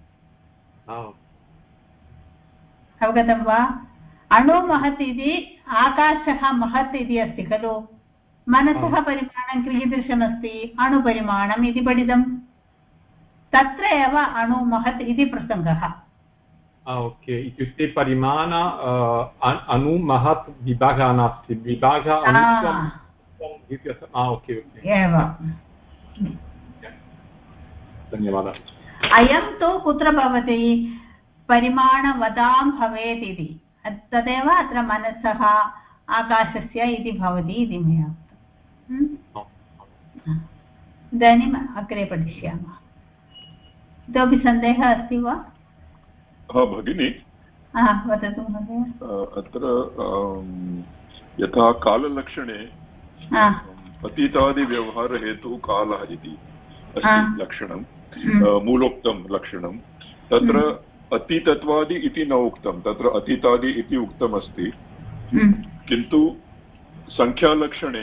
अवगतं वा अणुमहत् इति आकाशः महत् इति अस्ति खलु मनसः परिमाणं कीदृशमस्ति अणुपरिमाणम् इति पठितं तत्र एव अणुमहत् इति प्रसङ्गः ओके इत्युक्ते परिमाण अनुमहत् विभागः नास्ति विभागः ओके एव धन्यवादः अयं तु कुत्र भवति परिमाणवदां भवेत् इति तदेव अत्र मनसः आकाशस्य इति भवति इति मया उक्तम् इदानीम् अग्रे पठिष्यामः इतोपि सन्देहः अस्ति वा भगिनी वदतु महोदय अत्र यथा काललक्षणे अतीतादिव्यवहारहेतुः कालः इति अस्ति लक्षणं मूलोक्तं लक्षणं तत्र अतीतत्वादि इति न उक्तं तत्र अतीतादि इति उक्तमस्ति किन्तु संख्यालक्षणे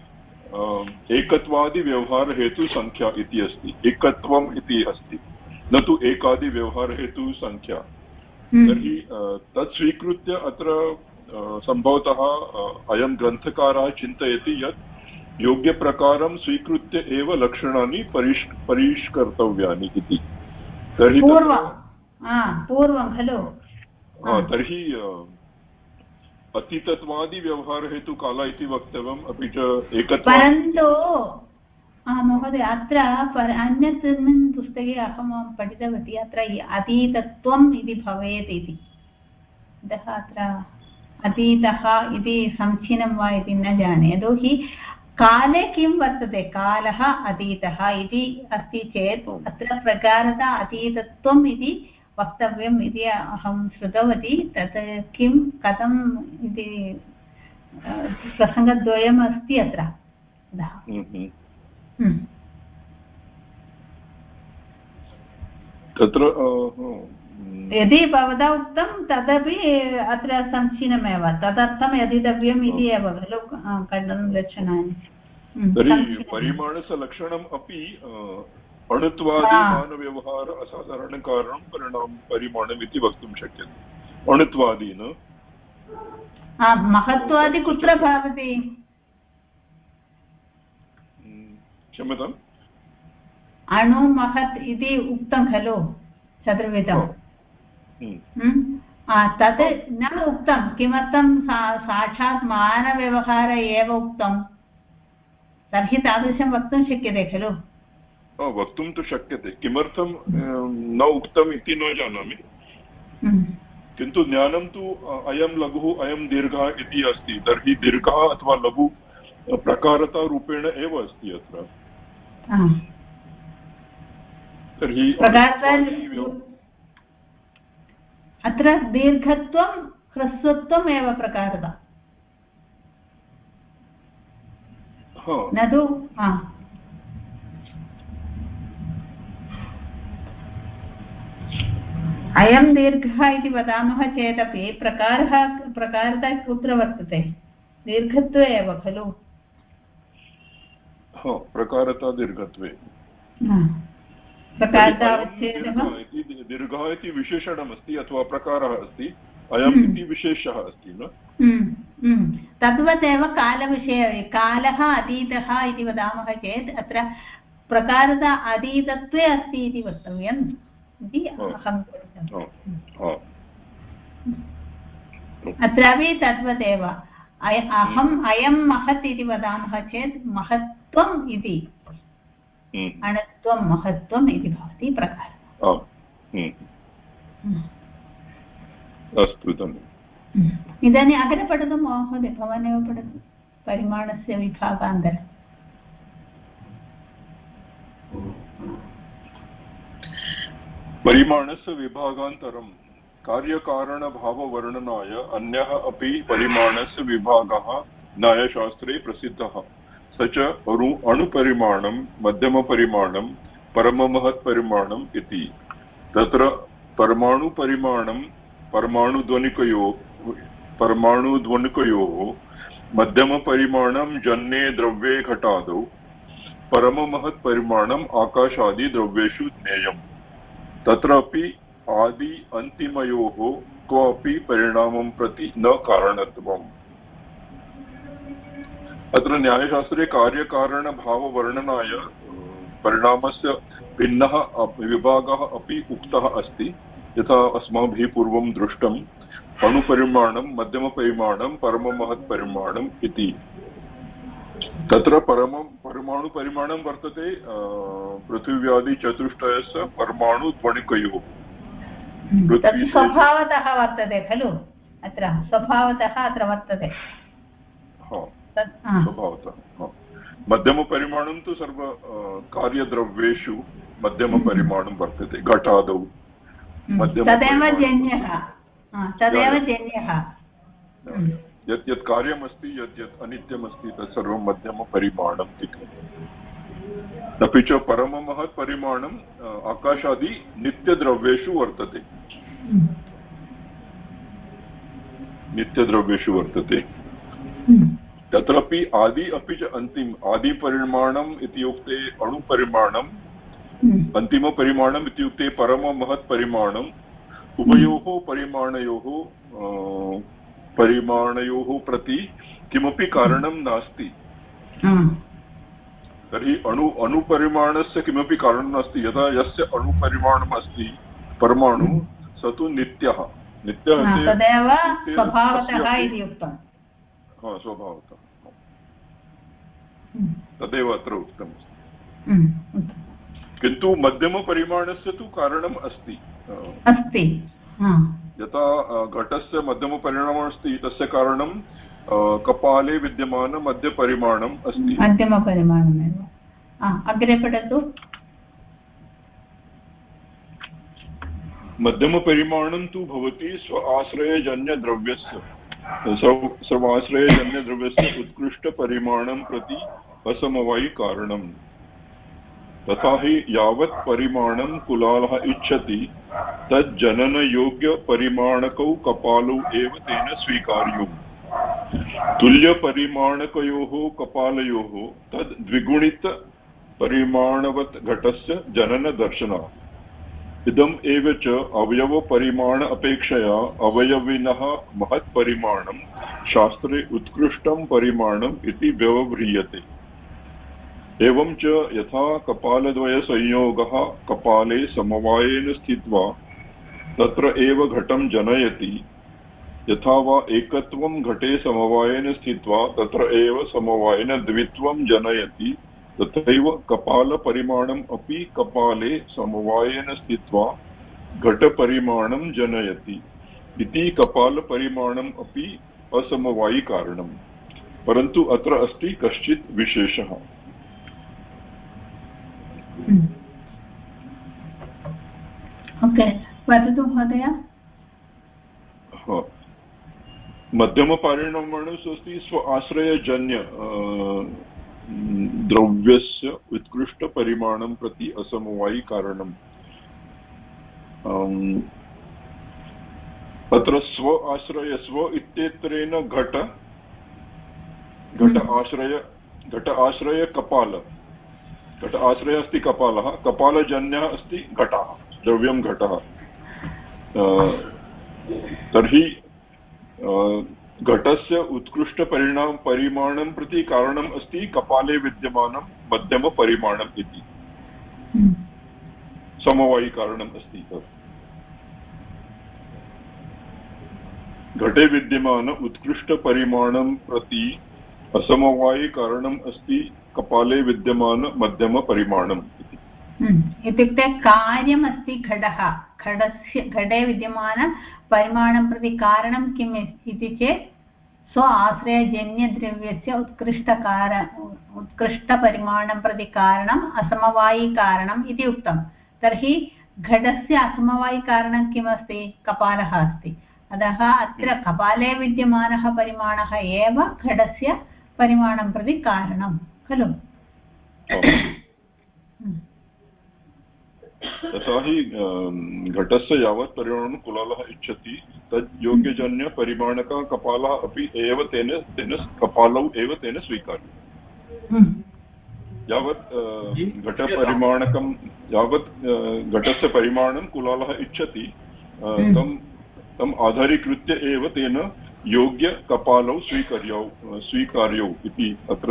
एकत्वादिव्यवहारहेतुसंख्या इति अस्ति एकत्वम् इति अस्ति न तु एकादिव्यवहारहेतुः संख्या तर्हि तत् स्वीकृत्य अत्र सम्भवतः अयं ग्रन्थकारः चिन्तयति यत् योग्यप्रकारं स्वीकृत्य एव लक्षणानि परिष्कर्तव्यानि इति तर्हि पूर्वं खलु तर्हि अतीतत्वादिव्यवहारहेतुकाल इति वक्तव्यम् अपि च एकत्वं परन्तु महोदय अत्र अन्यस्मिन् पुस्तके अहं पठितवती अत्र अतीतत्वम् इति भवेत् इति अतः अत्र अतीतः इति समीचीनं वा इति न जाने यतोहि काले किं वर्तते कालः अतीतः इति अस्ति चेत् अत्र प्रकारतः अतीतत्वम् इति वक्तव्यम् इति अहं श्रुतवती तत् किं कथम् इति प्रसङ्गद्वयम् अस्ति अत्र तत्र यदि भवता उक्तं तदपि अत्र समीचीनमेव तदर्थम् यदितव्यम् इति एव खलु लक्षणानि तर्हि परिमाणस्य लक्षणम् अपि अणुत्वादि मानव्यवहार असाधारणकारणं परिमाणम् इति वक्तुं शक्यते अणुत्वादीन महत्त्वादि कुत्र भवति क्षम्यताम् अणुमहत् इति उक्तं खलु चतुर्विधं तद् न उक्तं किमर्थं साक्षात् मानव्यवहार एव उक्तं तर्हि तादृशं वक्तुं शक्यते खलु वक्तुं तु शक्यते किमर्थं न उक्तम् इति न जानामि किन्तु ज्ञानं तु अयं लघुः अयं दीर्घः इति अस्ति तर्हि दीर्घः अथवा लघु प्रकारतारूपेण एव अस्ति अत्र तर्हि अत्र दीर्घत्वं ह्रस्वत्वम् एव प्रकारता न तु अयं दीर्घः इति वदामः चेदपि प्रकारता कुत्र वर्तते दीर्घत्वे एव खलु प्रकारता दीर्घत्वे दीर्घः इति विशेषणमस्ति अथवा प्रकारः अस्ति अयम् इति विशेषः अस्ति न तद्वदेव कालविषये कालः अतीतः इति वदामः चेत् अत्र प्रकारता अतीतत्वे अस्ति इति वक्तव्यम् इति अहं अत्रापि तद्वदेव अयं महत् इति वदामः चेत् महत्त्वम् इति अणत्वं महत्त्वम् इति भवति प्रकारः अस्तु इदानीम् अग्रे पठतु महोदय भवानेव पठतु परिमाणस्य विभागान्तरे परिमाणस्य विभागान्तरं कार्यकारणभाववर्णनाय अन्यः अपि परिमाणस्य विभागः न्यायशास्त्रे प्रसिद्धः स च अणुपरिमाणं मध्यमपरिमाणं परममहत्परिमाणम् इति तत्र परमाणुपरिमाणं परमाणुध्वनिकयोः मध्यमपरिमाणं जन्ये द्रव्ये घटादौ परममहत्परिमाणम् आकाशादिद्रव्येषु ज्ञेयम् तत्रापि आदि अन्तिमयोः कोऽपि परिणामं प्रति न कारणत्वम् अत्र न्यायशास्त्रे कार्यकारणभाववर्णनाय परिणामस्य भिन्नः विभागः अपि उक्तः अस्ति यथा अस्माभिः पूर्वं दृष्टम् अणुपरिमाणं मध्यमपरिमाणं परममहत्परिमाणम् इति तत्र परमाणुपरिमाणं वर्तते पृथिव्यादिचतुष्टयस्य परमाणुध्वनिकयोः स्वभावतः वर्तते खलु अत्र स्वभावतः अत्र वर्तते स्वभावतः मध्यमपरिमाणं तु सर्व कार्यद्रव्येषु मध्यमपरिमाणं वर्तते घटादौ तदेव जन्यः यत् यत् कार्यमस्ति यत् यत् अनित्यमस्ति तत् सर्वं मध्यमपरिमाणम् इति अपि च परममहत्परिमाणम् आकाशादि नित्यद्रव्येषु वर्तते तत्रापि आदि अपि च अन्तिम आदिपरिमाणम् इत्युक्ते अणुपरिमाणम् अन्तिमपरिमाणम् इत्युक्ते परममहत्परिमाणम् उभयोः परिमाणयोः प्रति किमपि कारणं नास्ति तर्हि अणुपरिमाणस्य किमपि कारणं नास्ति यदा यस्य अणुपरिमाणम् अस्ति परमाणु स तु नित्यः तदेव स्वभावतः इति उक्तं स्वभावतः तदेव अत्र उक्तमस्ति किन्तु मध्यमपरिमाणस्य तु कारणम् अस्ति यथा घटस्य मध्यमपरिमाणम् अस्ति तस्य कारणं कपाले विद्यमान मध्यपरिमाणम् अस्ति मध्यमपरिमाणमेव अग्रे पठतु मध्यमपरिमाणं तु भवति स्वाश्रयजन्यद्रव्यस्य उत्कृष्टपरिमाणं प्रति असमवायिकारणम् तथा हि यावत् परिमाणं कुलालः इच्छति तज्जननयोग्यपरिमाणकौ कपालौ एव तेन स्वीकार्यौ तुल्यपरिमाणकयोः कपालयोः तद् द्विगुणितपरिमाणवत् घटस्य जननदर्शनात् इदम् एव च अवयवपरिमाण अपेक्षया अवयविनः महत्परिमाणं शास्त्रे उत्कृष्टं परिमाणम् इति व्यवह्रियते एवं च यथा कपालद्वयसंयोगः कपाले समवायेन स्थित्वा तत्र एव घटं जनयति यथा वा एकत्वं घटे समवायेन स्थित्वा तत्र एव समवायेन द्वित्वं जनयति तथैव कपालपरिमाणम् अपि कपाले समवायेन स्थित्वा घटपरिमाणं जनयति इति कपालपरिमाणम् अपि असमवायिकारणम् परन्तु अत्र अस्ति कश्चित् विशेषः ओके वदतु महोदय मध्यमपरिमाणसु अस्ति स्व आश्रयजन्य द्रव्यस्य उत्कृष्टपरिमाणं प्रति असमवायिकारणम् अत्र स्व इत्येतरेण घट आश्रय कपाल घट आश्रय अस्ति कपालः कपालजन्यः अस्ति घटः द्रव्यं घटः तर्हि घटस्य उत्कृष्टपरिमाणं प्रति कारणम् अस्ति कपाले विद्यमानं मध्यमपरिमाणम् इति समवायिकारणम् अस्ति तत् घटे विद्यमान उत्कृष्टपरिमाणं प्रति असमवायिकारणम् अस्ति कपाले विद्यमान मध्यमपरिमाणम् इति इत्युक्ते कार्यमस्ति घटे विद्यमानपरिमाणं प्रति कारणं किम् इति चेत् स्व आश्रयजन्यद्रव्यस्य उत्कृष्टपरिमाणं प्रति कारणम् असमवायिकारणम् इति उक्तं तर्हि घटस्य असमवायिकारणं किमस्ति कपालः अस्ति अतः अत्र कपाले विद्यमानः परिमाणः एव घटस्य परिमाणं प्रति कारणं खलु तथा हि घटस्य यावत् परिमाणं कुलालः इच्छति तद् योग्यजन्यपरिमाणकः कपालः अपि एव तेन कपालौ एव तेन स्वीकार्यः यावत् घटपरिमाणकं यावत् घटस्य परिमाणं कुलालः इच्छति तम् आधारीकृत्य एव तेन योग्यकपालौ स्वीकार्यौ इति अत्र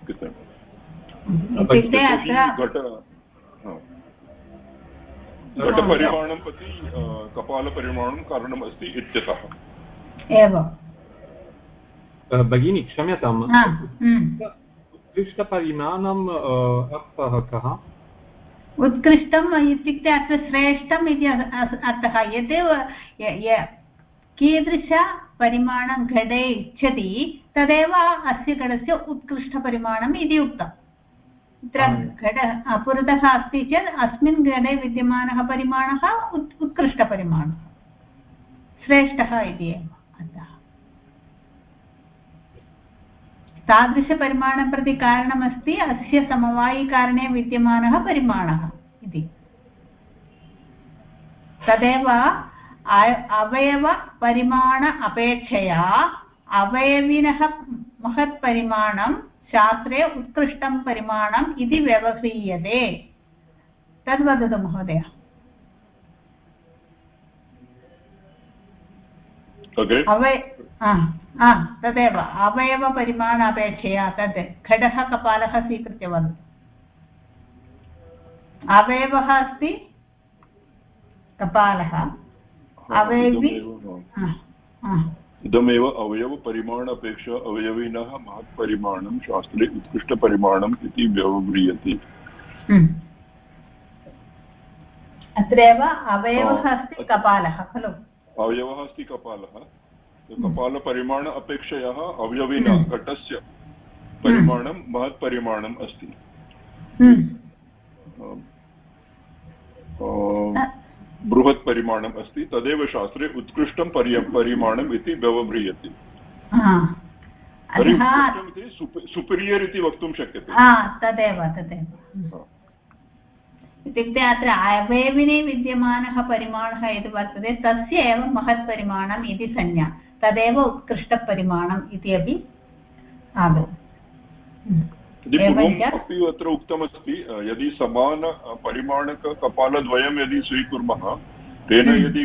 घटपरिमाणं प्रति कपालपरिमाणं कारणम् अस्ति इत्यतः एवं भगिनी क्षम्यताम् उत्कृष्टपरिमाणम् अर्थः कः उत्कृष्टम् इत्युक्ते अत्र श्रेष्ठम् इति अर्थः यत् कीदृशपरिमाणं घटे इच्छति तदेव अस्य घटस्य उत्कृष्टपरिमाणम् इति उक्तम् अत्र घटः पुरतः अस्ति चेत् अस्मिन् घटे विद्यमानः परिमाणः उत्कृष्टपरिमाणः श्रेष्ठः इति एव अतः तादृशपरिमाणं प्रति कारणमस्ति अस्य समवायिकारणे विद्यमानः परिमाणः इति तदेव अवयवपरिमाण अपेक्षया अवयविनः महत्परिमाणं शास्त्रे उत्कृष्टं परिमाणम् इति व्यवह्रियते तद्वदतु महोदय तदेव अवयवपरिमाण अपेक्षया तद् घटः कपालः स्वीकृत्य वदतु अवयवः अस्ति कपालः अवयवी इदमेव अवयवपरिमाण अपेक्षा अवयविनः महत्परिमाणं शास्त्रे उत्कृष्टपरिमाणम् इति व्यवह्रियते अत्रैव अवयवः अस्ति कपालः खलु अवयवः अस्ति कपालः कपालपरिमाण अपेक्षया अवयविनः घटस्य परिमाणं महत्परिमाणम् अस्ति बृहत् परिमाणम् अस्ति तदेव शास्त्रे उत्कृष्टं परिमाणम् इति व्यवह्रियते सुपीरियर् इति वक्तुं शक्यते तदेव इत्युक्ते अत्र अवयविने विद्यमानः परिमाणः यद् वर्तते तस्य एव महत्परिमाणम् इति संज्ञा तदेव उत्कृष्टपरिमाणम् इति अपि पूर्वम् अपि अत्र उक्तमस्ति यदि समानपरिमाणककपालद्वयं यदि स्वीकुर्मः तेन यदि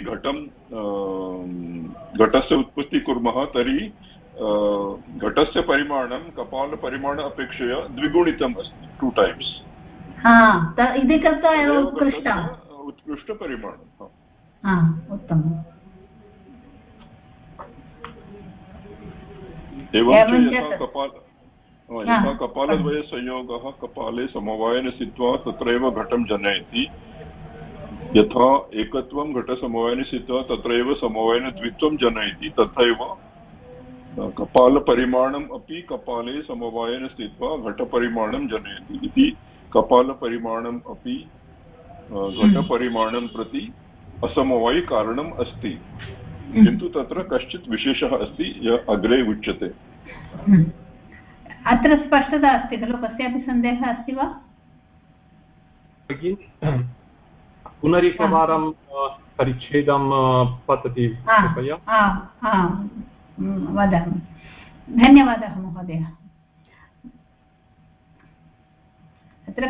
घटस्य उत्पत्तिः कुर्मः तर्हि घटस्य परिमाणं कपालपरिमाण अपेक्षया द्विगुणितम् अस्ति 2 times इति कृत्वा एव उत्कृष्टपरिमाणम् उत्तमम् एवं च यथा यथा कपालद्वयसंयोगः कपाले समवायेन स्थित्वा तत्रैव घटं जनयति, यथा एकत्वं घटसमवायेन स्थित्वा तत्रैव समवायेन द्वित्वं जनयति, तथैव कपालपरिमाणम् अपि कपाले समवायेन स्थित्वा घटपरिमाणं जनयति इति कपालपरिमाणम् अपि घटपरिमाणं प्रति असमवायिकारणम् अस्ति, किन्तु तत्र कश्चित् विशेषः अस्ति यः अग्रे उच्यते। अत्र स्पष्टता अस्ति खलु? कस्यापि सन्देहः अस्ति वा? पुनरेकवारं परिच्छेदं पतति कृपया। वदामि। धन्यवादः महोदय। अत्र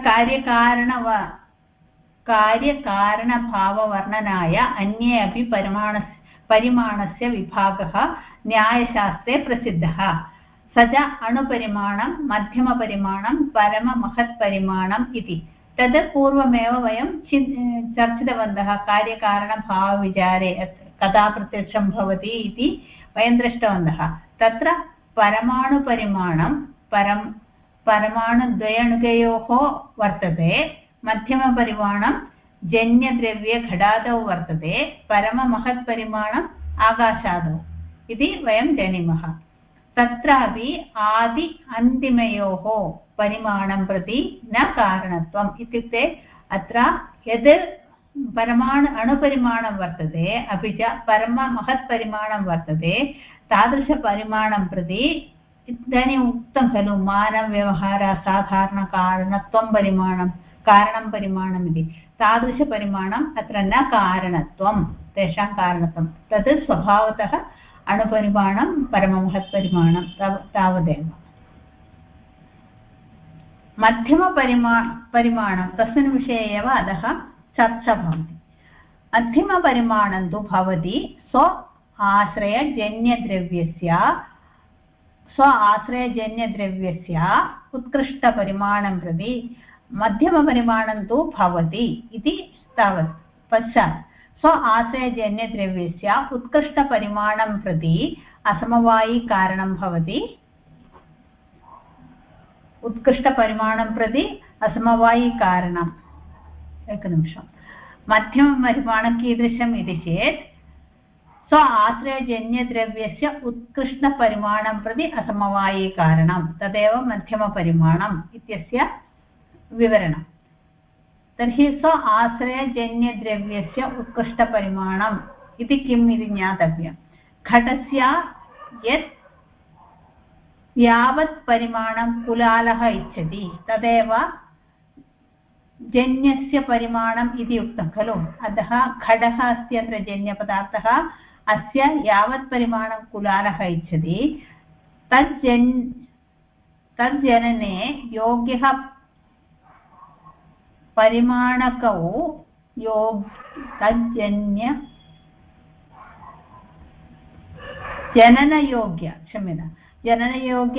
कार्यकारणभाववर्णनाय अन्ये अपि परिमाणस्य विभागः न्यायशास्त्रे प्रसिद्धः। स च अणुपरिमाणं, मध्यमपरिमाणं, परममहत्परिमाणम् इति। तद् पूर्वमेव वयं चर्चितवन्तः। कार्यकारणभावविचारे कदा प्रत्यक्षं भवति इति वयं दृष्टवन्तः। तत्र परमाणुपरिमाणं परमाणुद्वयणुकयोः वर्तते, मध्यमपरिमाणं जन्यद्रव्ये घटादौ वर्तते, परममहत्परिमाणम् आकाशादौ इति वयं जानीमः। तत्रापि आदि अन्तिमयोः परिमाणं प्रति न कारणत्वम्। इत्युक्ते अत्र यद् अणुपरिमाणं वर्तते अपि च परममहत्परिमाणं वर्तते, तादृशपरिमाणं प्रति इदानीम् उक्तं खलु, मानवव्यवहारसाधारणकारणत्वं कारणं परिमाणम् इति। तादृशपरिमाणम् अत्र न कारणत्वं, तेषां कारणत्वं तद् स्वभावतः अणुपरिमाणं परममहत्परिमाणं तावदेव। मध्यमपरिमाणं तस्मिन् विषये एव अधः चर्चा भवति। मध्यमपरिमाणं तु भवति स्व आश्रयजन्यद्रव्यस्य उत्कृष्टपरिमाणं प्रति मध्यमपरिमाणं तु भवति इति तावत्। पश्चात् स्व आश्रयजन्यद्रव्यस्य उत्कृष्टपरिमाणं प्रति असमवायिकारणं भवति। उत्कृष्टपरिमाणं प्रति असमवायिकारणम्। एकनिमिषम्। मध्यमपरिमाणं कीदृशम् इति चेत् स्व आश्रयजन्यद्रव्यस्य उत्कृष्टपरिमाणं प्रति असमवायिकारणं, तदेव मध्यमपरिमाणम् इत्यस्य विवरणम्। तर्हि स्व आश्रयजन्यद्रव्यस्य उत्कृष्टपरिमाणम् इति किम् इति ज्ञातव्यं। घटस्य यत् यावत् परिमाणं कुलालः इच्छति तदेव जन्यस्य परिमाणम् इति उक्तं खलु। अतः घटः अस्ति अत्र जन्यपदार्थः, अस्य यावत् परिमाणं कुलालः इच्छति तज्जनने योग्यः परिमाणकौ जननयोग्य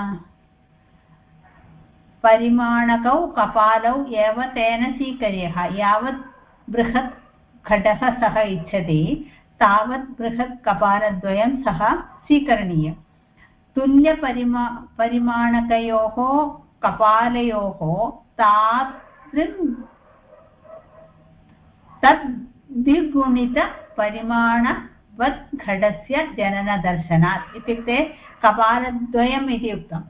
परिमाणकौ कपालौ एव तेन स्वीकर्यः। यावत् बृहत् घटः सः इच्छति तावत् बृहत् कपालद्वयं सः स्वीकरणीयम्। तुल्यपरिमाणकयोः कपालयोः तद्विगुणितपरिमाणवत् घटस्य जननदर्शनात्। इत्युक्ते कपालद्वयम् इति उक्तम्।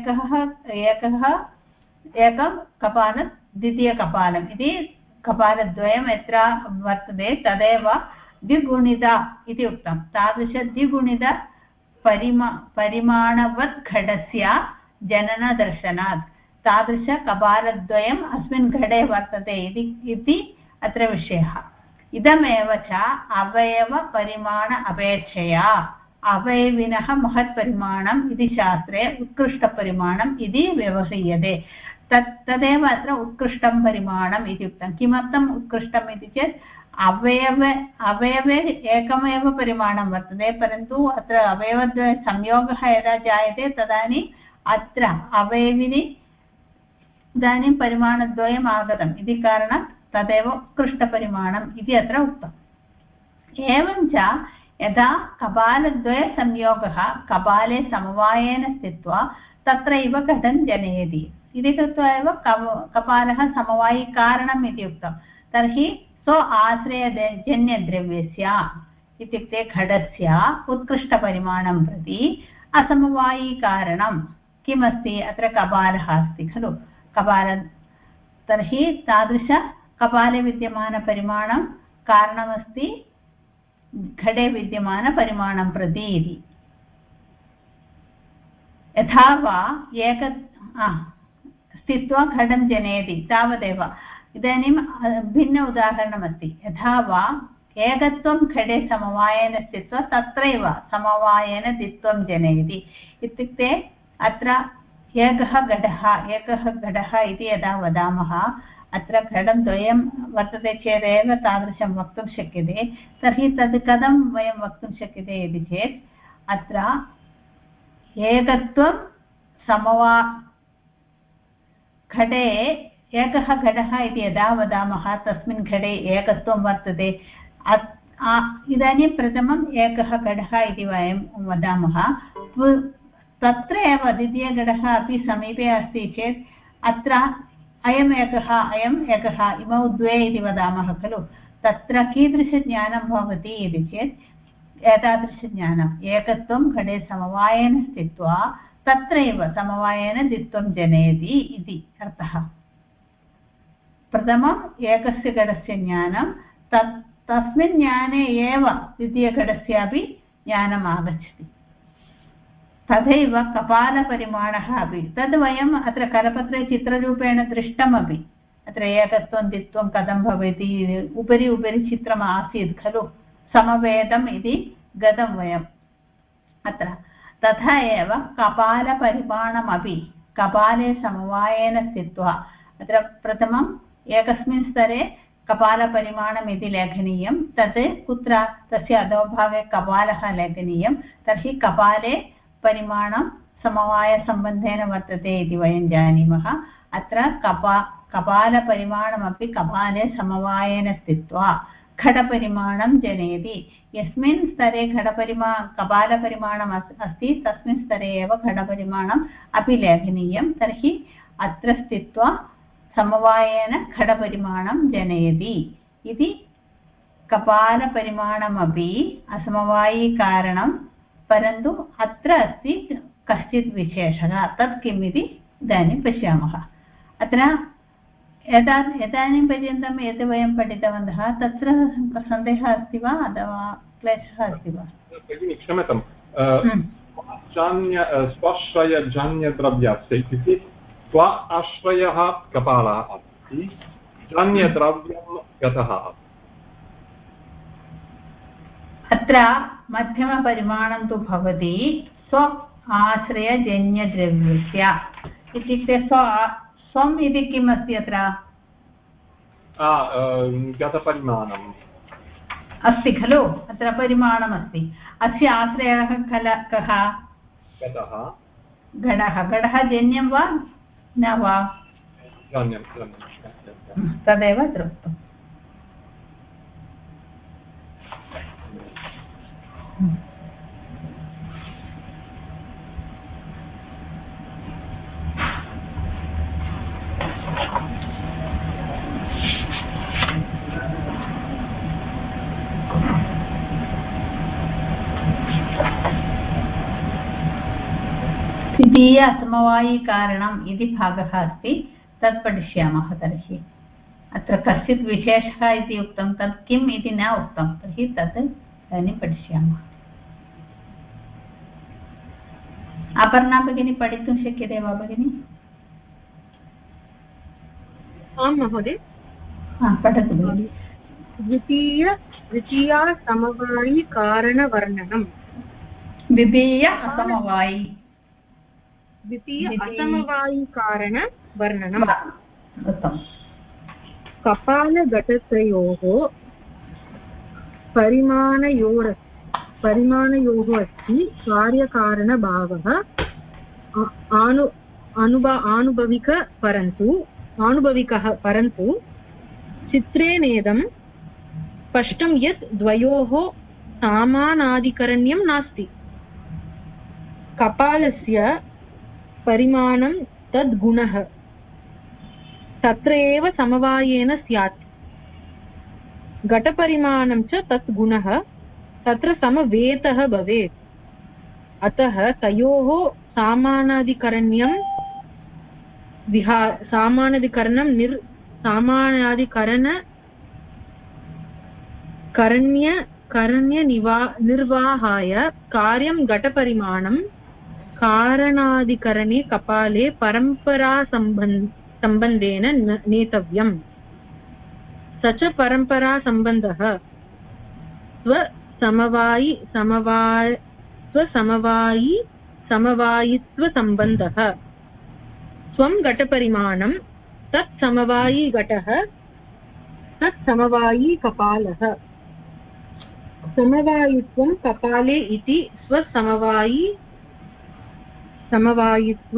एकं कपालं द्वितीयकपालम् इति कपालद्वयं यत्र वर्तते तदेव द्विगुणित इति उक्तं। तादृशद्विगुणित परिमाणवत् घटस्य जननदर्शनात् तादृशकपालद्वयम् अस्मिन् घटे वर्तते इति अत्र विषयः। इदमेव च अवयवपरिमाण अपेक्षया अवयविनः महत्परिमाणम् इति शास्त्रे उत्कृष्टपरिमाणम् इति व्यवह्रियते। तदेव अत्र उत्कृष्टं परिमाणम् इति उक्तं। किमर्थम् उत्कृष्टम् इति चेत् अवयवे एकमेव परिमाणं वर्तते, परन्तु अत्र अवयवद्वय संयोगः यदा जायते तदानीम् अत्र अवयविनि इदानीं परिमाणद्वयम् आगतम् इति कारणात् तदेव उत्कृष्टपरिमाणम् इति अत्र उक्तम्। एवं च यदा कपालद्वयसंयोगः कपाले समवायेन स्थित्वा तत्रैव घटं जनयति इति कृत्वा एव कपालः समवायिकारणम् इति उक्तं। तर्हि स्व आश्रयजन्यद्रव्यस्य इत्युक्ते घटस्य उत्कृष्टपरिमाणं प्रति असमवायिकारणं किमस्ति? अत्र कपालः अस्ति खलु, कपाल। तर्हि तादृश कपाले विद्यमानपरिमाणं कारणमस्ति घटे विद्यमानपरिमाणं प्रति इति। यथा वा स्थित्वा घटं जनयति तावदेव। इदानीं भिन्न उदाहरणमस्ति। यथा वा एकत्वं घटे समवायेन स्थित्वा तत्रैव समवायेन द्वित्वं जनयति। इत्युक्ते अत्र एकः घटः इति यदा वदामः, अत्र घटं द्वयं वर्तते चेदेव तादृशं वक्तुं शक्यते। तर्हि तद् कथं वयं वक्तुं शक्यते इति चेत् अत्र एकत्वं घटे एकः घटः इति यदा वदामः तस्मिन् घटे एकत्वं वर्तते। इदानीं प्रथमम् एकः घटः इति वयं वदामः, तत्र एव द्वितीयघटः अपि समीपे अस्ति चेत् अत्र अयम् एकः इमौ द्वे इति वदामः खलु। तत्र कीदृशज्ञानं भवति इति चेत् एतादृशज्ञानम् एकत्वं घटे समवायेन स्थित्वा तत्रैव समवायेन द्वित्वं जनयति इति अर्थः। प्रथमम् एकस्य घटस्य ज्ञानं, तस्मिन् ज्ञाने एव द्वितीयघटस्यापि ज्ञानम् आगच्छति। तथैव कपालपरिमाणः अपि तद् वयम् अत्र करपत्रे चित्ररूपेण दृष्टमपि। अत्र एकत्वं द्वित्वं कथं भवति, उपरि चित्रम् आसीत् खलु, समवेदम् इति गतं वयम् अत्र। तथा एव कपालपरिमाणमपि कपाले समवायेन स्थित्वा अत्र प्रथमम् एकस्मिन् स्तरे कपालपरिमाणम् इति लेखनीयं। तत् कुत्र? तस्य अधोभागे कपालः लेखनीयं। तर्हि कपाले परिमाणं समवायसम्बन्धेन वर्तते इति वयं जानीमः। अत्र कपालपरिमाणमपि कपाले समवायेन स्थित्वा घटपरिमाणं जनयति। यस्मिन् स्तरे कपालपरिमाणम् अस्ति तस्मिन् स्तरे एव घटपरिमाणम् अपि लेखनीयं। तर्हि अत्र स्थित्वा समवायेन घटपरिमाणं जनयति इति। कपालपरिमाणमपि असमवायिकारणं, परन्तु अत्र अस्ति कश्चित् विशेषः। तत् किम् इति इदानीं पश्यामः। अत्र इदानीं पर्यन्तं यत् वयं पठितवन्तः तत्र सन्देहः अस्ति वा अथवा क्लेशः अस्ति वा? भगिनि क्षम्यतां, स्वाश्रयजन्यद्रव्यस्य इत्युक्ते स्व आश्रयः कपालः अस्ति, जन्यद्रव्यं घटः अस्ति। अत्र मध्यमपरिमाणं तु भवति स्व आश्रयजन्यद्रव्यस्य इत्युक्ते स्वम् इति किम् अस्ति अत्र? घटपरिमाणम् अस्ति खलु, अत्र परिमाणमस्ति। अस्य आश्रयः कः? घटः जन्यं वा न वा? तदेव अत्र उक्तम्। द्वितीय असमवायिकारणम् इति भागः अस्ति, तत् पठिष्यामः। तर्हि अत्र कश्चित् विशेषः इति उक्तं, तत् किम् इति न उक्तं। तर्हि तत् इदानीं पठिष्यामः। अपर्णा भगिनी पठितुं शक्यते वा भगिनि? आं महोदय, पठतु भगिनि। द्वितीयासमवायिकारणवर्णनम्। द्वितीय असमवायिकारणवर्णनम्। कपालघटत्रयोः परिमाणयोः अस्ति कार्यकारणभावः आनुभविकः, परन्तु चित्रेणेदं स्पष्टं यत् द्वयोः सामानाधिकरण्यं नास्ति कपालस्य परिमाणं तद् गुणः तत्र एव समवायेन स्यात् घटपरिमाणं च तत् गुणः तत्र समवेतः भवेत् अतः तयोः सामानाधिकरण्यं निर्वाहाय कार्यं घटपरिमाणं कारणाधिकरणे कपाले परम्परासम्बन्धेन नेतव्यम् स च परम्परासम्बन्धः समवायित्वसम्बन्धः स्वं घटपरिमाणं तत् समवायी घटः तत् समवायी कपालः समवायित्वं कपाले इति समवायित्व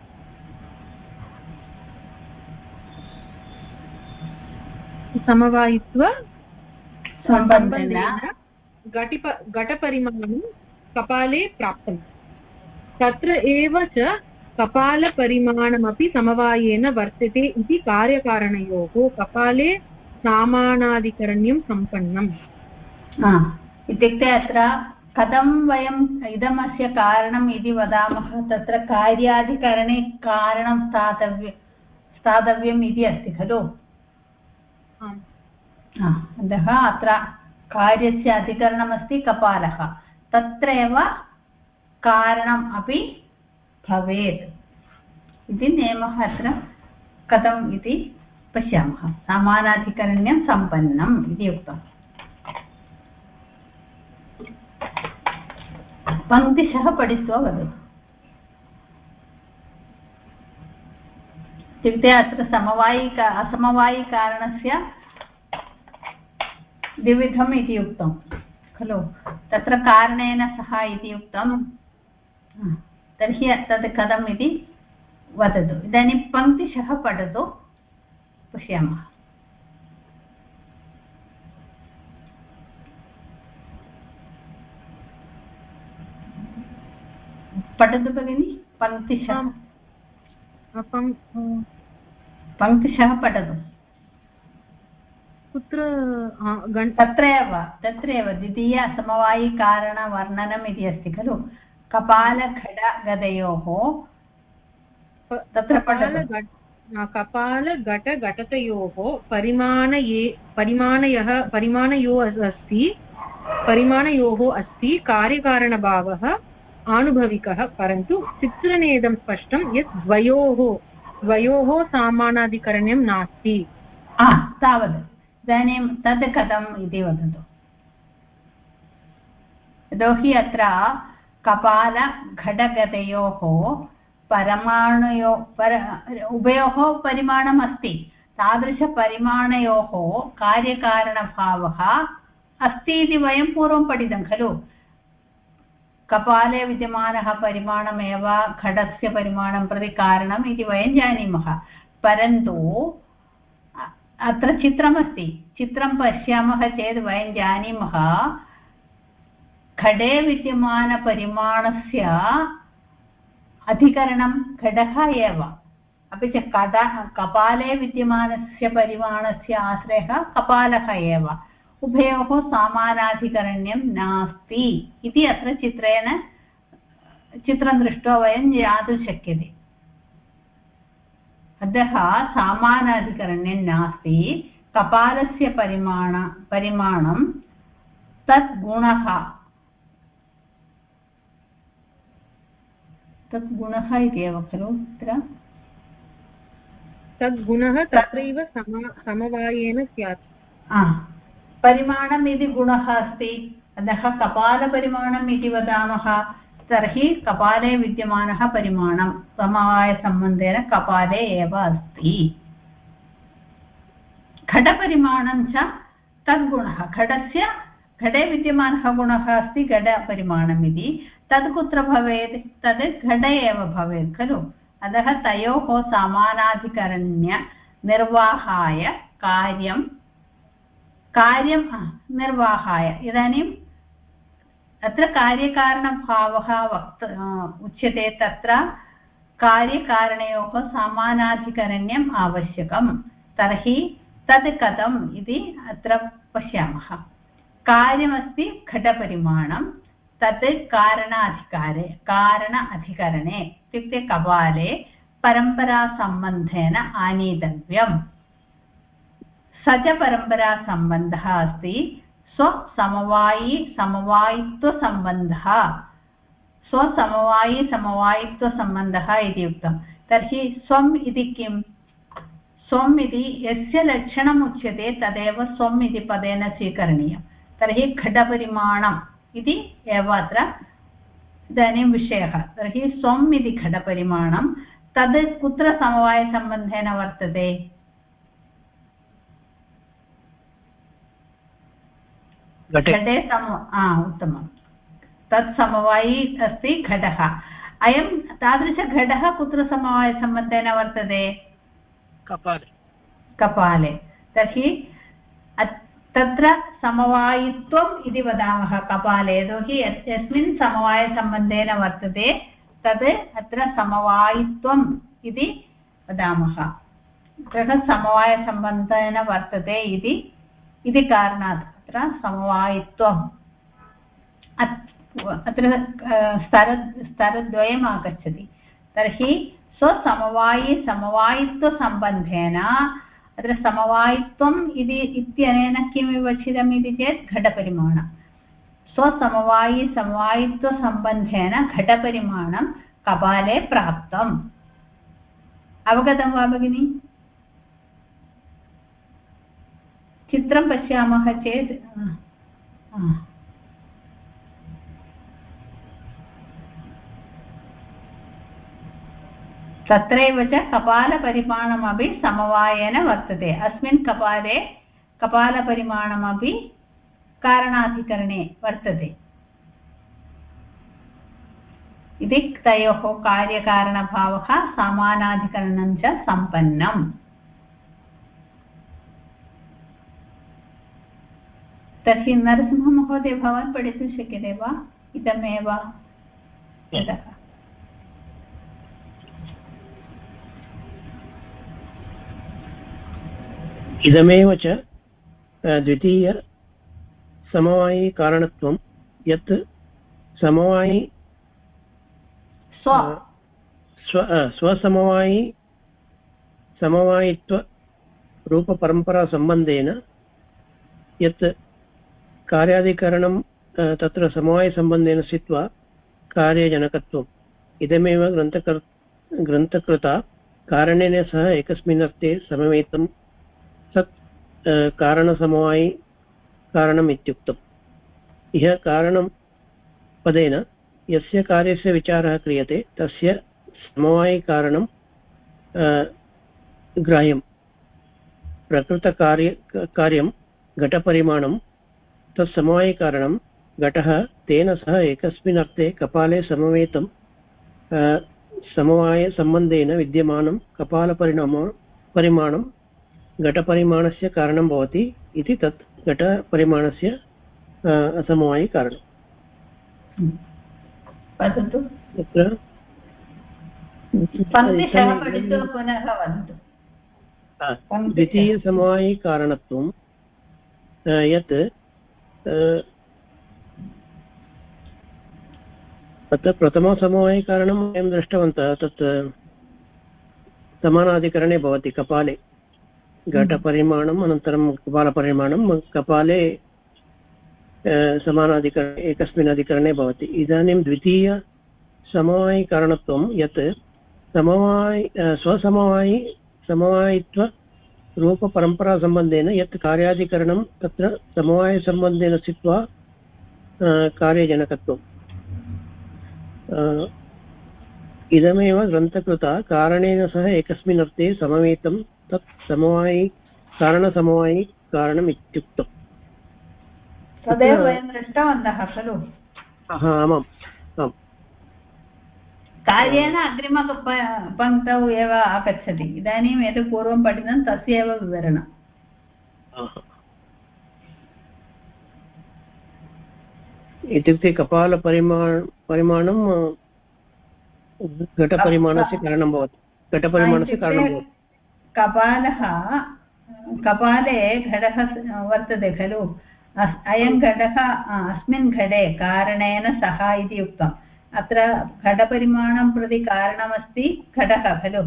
सम्बन्धेन घटपरिमाणं कपाले प्राप्तं तत्र एव च कपालपरिमाणमपि समवायेन वर्तते इति कार्यकारणयोः कपाले सामानाधिकरण्यं सम्पन्नम् इत्युक्ते अत्र कथं वयम् इदमस्य कारणम् इति वदामः तत्र कार्याधिकरणे कारणं स्थातव्यम् इति अस्ति खलु अतः अत्र कार्यस्य अधिकरणमस्ति कपालः तत्रैव कारणम् अपि भवेत् इति नियमः अत्र कथम् इति पश्यामः समानाधिकरण्यं सम्पन्नम् इति उक्तम् पङ्क्तिशः पठित्वा वदतु इत्युक्ते अत्र असमवायिकारणस्य द्विविधम् इति उक्तं खलु तत्र कारणेन सह इति उक्तं तर्हि तद् कथम् इति वदतु इदानीं पङ्क्तिशः पठतु पश्यामः पठतु भगिनि पङ्क्तिशः पठतु कुत्र तत्रैव द्वितीय असमवायिकारणवर्णनम् इति अस्ति खलु कपालघटगदयोः तत्र कपालघटघटतयोः परिमाणयोः अस्ति कार्यकारणभावः आनुभविकः परन्तु चित्रणेदं स्पष्टं यत् द्वयोः सामानाधिकरण्यं नास्ति तावत् इदानीं तद् कथम् इति वदतु यतोहि अत्र कपालघटगदयोः उभयोः परिमाणम् अस्ति तादृशपरिमाणयोः कार्यकारणभावः अस्ति इति वयं पूर्वं पठितं खलु कपाले विद्यमानः परिमाणमेव घटस्य परिमाणं प्रति कारणम् इति वयं जानीमः परन्तु अत्र चित्रमस्ति चित्रं पश्यामः चेत् वयं जानीमः घटे विद्यमानपरिमाणस्य अधिकरणं घटः एव अपि च कपाले विद्यमानस्य परिमाणस्य आश्रयः कपालः एव उभयोः समानाधिकरण्यं नास्ति इति अत्र चित्रं दृष्ट्वा वयं ज्ञातुं शक्यते अतः समानाधिकरण्यं नास्ति कपालस्य परिमाणं तत् गुणः इत्येव खलु तत्र तद्गुणः तत्रैव समवायेन स्यात् परिमाणम् इति गुणः अस्ति अतः कपालपरिमाणम् इति वदामः तर्हि कपाले विद्यमानः परिमाणं समवायसम्बन्धेन कपाले एव अस्ति घटपरिमाणं च तद्गुणः घटे विद्यमानः गुणः अस्ति घटपरिमाणम् इति तद् कुत्र भवेत् तद् घटे एव भवेत् खलु अतः तयोः समानाधिकरण्य निर्वाहाय कार्यं निर्वाहाय इदानीं अत्र कार्यकारणभावः उच्यते तत्र कार्यकारणयोः समानाधिकरण्यम् आवश्यकं तर्हि तद् कथम् इति अत्र पश्यामः कार्यमस्ति घटपरिमाणं तत् कारण अधिकरणे इत्युक्ते कपाले परम्परासम्बन्धेन आनीतव्यम् स च परम्परासम्बन्धः अस्ति समवायित्वसम्बन्धः समवायित्वसम्बन्धः इति उक्तं तर्हि स्वम् इति किम् स्वम् इति यस्य लक्षणम् उच्यते तदेव स्वम् इति पदेन स्वीकरणीयं तर्हि घटपरिमाणम् इति एव अत्र इदानीं विषयः तर्हि स्वम् इति घटपरिमाणं तद् कुत्र समवायसम्बन्धेन वर्तते घटे उत्तमं तत् समवायी अस्ति घटः अयं तादृशघटः कुत्र समवायसम्बन्धेन वर्तते कपाले तर्हि तत्र समवायित्वम् इति वदामः कपाले यतोहि यस्मिन् समवायसम्बन्धेन वर्तते तद् अत्र समवायित्वम् इति वदामः तत्र समवायसम्बन्धेन वर्तते इति कारणात् अत्र समवायित्वम् अत्र स्तरद्वयम् आगच्छति तर्हि समवायित्वसम्बन्धेन अत्र समवायित्वम् इत्यनेन किं विवक्षितम् इति चेत् घटपरिमाणं समवायित्वसम्बन्धेन घटपरिमाणं कपाले प्राप्तम् अवगतं वा भगिनि चित्रं पश्यामः चेत् तत्रैव च कपालपरिमाणमपि समवायेन वर्तते अस्मिन् कपाले कपालपरिमाणमपि कारणाधिकरणे वर्तते इति तयोः कार्यकारणभावः समानाधिकरणं च सम्पन्नम् तर्हि नरसिंहमहोदय भवान् पठितुं शक्यते वा इदमेव इदमेव च द्वितीय समवायिकारणत्वं यत् समवायित्वरूपपरम्परासम्बन्धेन यत् कार्याधिकरणं तत्र समवायसम्बन्धेन स्थित्वा कार्यजनकत्वम् इदमेव ग्रन्थकृता कारणेन सह एकस्मिन् अर्थे समवेतं सत् कारणसमवायि कारणम् इत्युक्तम् इह कारणं पदेन यस्य कार्यस्य विचारः क्रियते तस्य समवायिकारणं ग्राह्यं प्रकृतकार्यं घटपरिमाणं तत्समवायिकारणं घटः तेन सह एकस्मिन् अर्थे कपाले समवेतं समवायसम्बन्धेन विद्यमानं कपालपरिमाणं घटपरिमाणस्य कारणं भवति इति तत् घटपरिमाणस्य असमवायिकारणम् वदतु तत्र द्वितीयसमवायिकारणत्वं यत् तत्र प्रथमसमवायिकारणं वयं दृष्टवन्तः तत् समानाधिकरणे भवति कपाले घटपरिमाणम् अनन्तरं कपालपरिमाणं कपाले समानाधिकरणे एकस्मिन् अधिकरणे भवति इदानीं द्वितीयसमवायिकारणत्वं यत् समवायित्वरूपपरम्परासम्बन्धेन यत् कार्याधिकरणं तत्र समवायसम्बन्धेन स्थित्वा कार्यजनकत्वम् इदमेव ग्रन्थकृता कारणेन सह एकस्मिन् अर्थे समवेतं तत् कारणसमवायि कारणम् इत्युक्तम् तदेव वयं दृष्टवन्तः खलु आमाम् आम् कार्येण अग्रिमपङ्क्तौ एव आगच्छति इदानीं यत् पूर्वं पठितं तस्य एव विवरणम् इत्युक्ते कपालपरिमाणं घटपरिमाणस्य कारणं भवति घटपरिमाणस्य कारणं भवति कपाले घटः वर्तते खलु अयं घटः अस्मिन् घटे कारणेन सह इति उक्तम् अत्र घटपरिमाणं प्रति कारणमस्ति घटः खलु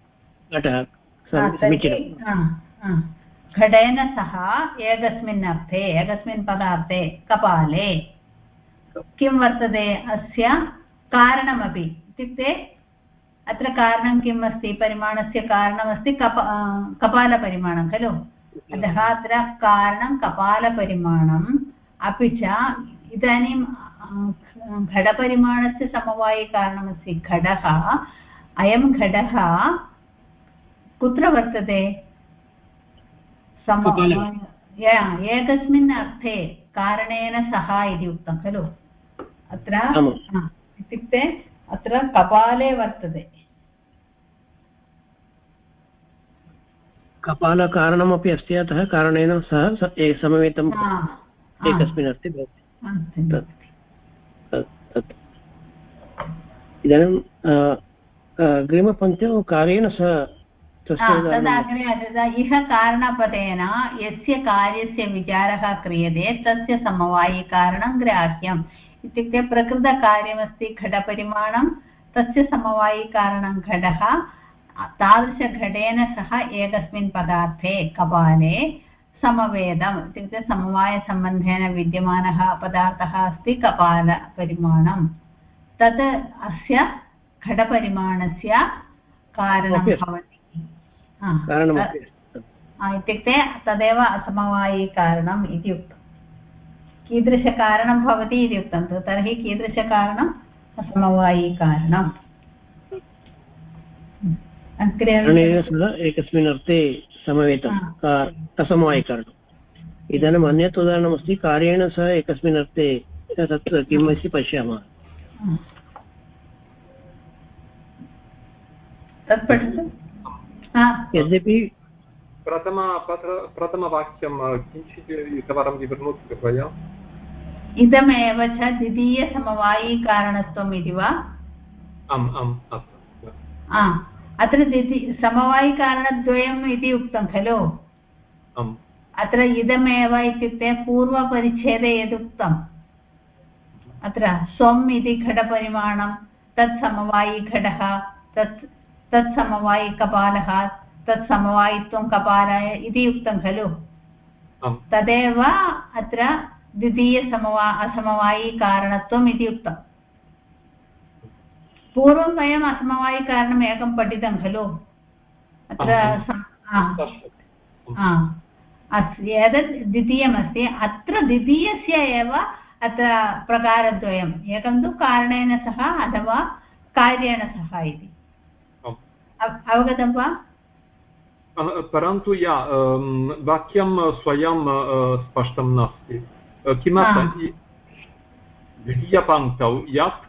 घटेन सह एकस्मिन् पदार्थे कपाले किं वर्तते अस्य कारणमपि इत्युक्ते अत्र कारणं किम् अस्ति परिमाणस्य कारणमस्ति कपालपरिमाणं खलु अतः अत्र कारणं कपालपरिमाणम् अपि च इदानीं घटपरिमाणस्य समवायिकारणमस्ति घटः अयं घटः कुत्र वर्तते एकस्मिन् अर्थे कारणेन सह इति उक्तं खलु अत्र इत्युक्ते अत्र कपाले वर्तते कपालकारणमपि अस्ति अतः कारणेन सह समवेतम् एकस्मिन् अस्ति भवति इदानीं अग्रिमपङ्क्तौ कार्येण सह इह कारणपदेन यस्य कार्यस्य विचारः क्रियते तस्य समवायिकारणं ग्राह्यम् इत्युक्ते प्रकृतकार्यमस्ति घटपरिमाणं तस्य समवायिकारणं घटः तादृशघटेन सह एकस्मिन् पदार्थे कपाले समवेदम् इत्युक्ते समवायसम्बन्धेन विद्यमानः पदार्थः अस्ति कपालपरिमाणं तत् अस्य घटपरिमाणस्य कारणं भवति इत्युक्ते तदेव असमवायिकारणम् इति उक्तं कीदृशकारणं भवति इति उक्तं तर्हि कीदृशकारणम् असमवायिकारणम् एकस्मिन् अर्थे समवेतम् असमवायिकारणम् इदानीम् अन्यत् उदाहरणमस्ति कार्येण सह एकस्मिन् अर्थे तत् किम् अस्ति पश्यामः तत् पठतु यद्यपि प्रथमवाक्यं किञ्चित् एकवारं विवृणोतु कृपया इदमेव च द्वितीयसमवायिकारणत्वम् इति वा आम् आम् अत्र समवायिकारणद्वयम् इति उक्तं खलु अत्र इदमेव इत्युक्ते पूर्वपरिच्छेदे यदुक्तम् अत्र स्वम् इति घटपरिमाणं तत् समवायिघटः तत् समवायिकपालः तत् समवायित्वं कपालः इति उक्तं खलु तदेव अत्र असमवायिकारणत्वम् इति उक्तम् पूर्वं वयम् असमवायिकारणम् एकं पठितं खलु अत्र एतत् द्वितीयमस्ति अत्र द्वितीयस्य एव अत्र प्रकारद्वयम् एकं तु कारणेन सह अथवा कार्येण सह इति अवगतं वा परन्तु वाक्यं स्वयं स्पष्टं नास्ति किमर्थं द्वितीयपङ्क्तौ यत्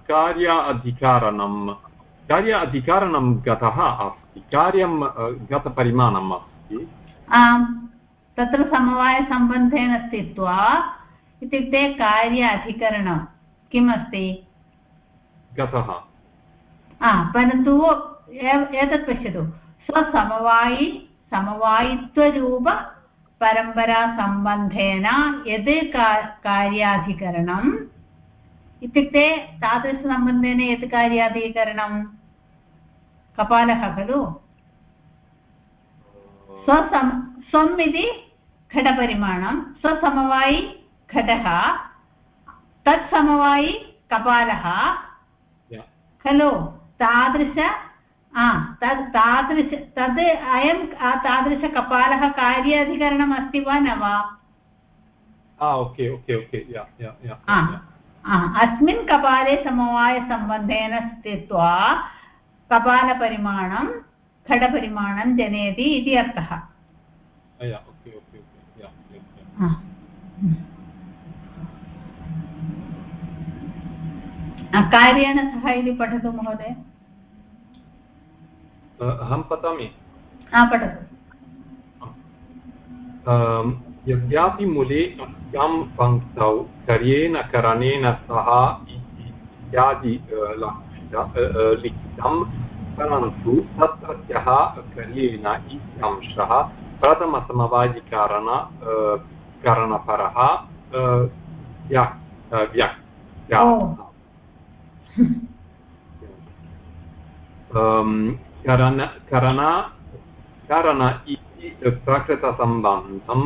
कार्याधिकरणं गतः अस्ति कार्यं गतपरिमाणम् अस्ति तत्र समवायसम्बन्धेन स्थित्वा इत्युक्ते कार्य अधिकरणं किम् अस्ति गतः परन्तु एतत् पश्यतु समवायित्वरूप परम्परासम्बन्धेन यद् कार्याधिकरणम् इत्युक्ते तादृशसम्बन्धेन यत् कार्याधिकरणं कपालः खलु स्वम् इति घटपरिमाणं स्वसमवायि घटः तत्समवायि कपालः खलु तद् अयं तादृशकपालः कार्याधिकरणम् अस्ति वा न वा अस्मिन् कपाले समवायसम्बन्धेन स्थित्वा कपालपरिमाणं घटपरिमाणं जनयति इति अर्थः कार्येण सह इति पठतु महोदय अहं पठामि पठतु यद्यापि मूले अस्यां पङ्क्तौ कर्येण करणेन सह इत्यादि लिखितं परन्तु तत्रत्यः कर्येण इत्यंशः प्रथमसमवायिकारणपरः करण इति प्राकृतसम्बन्धं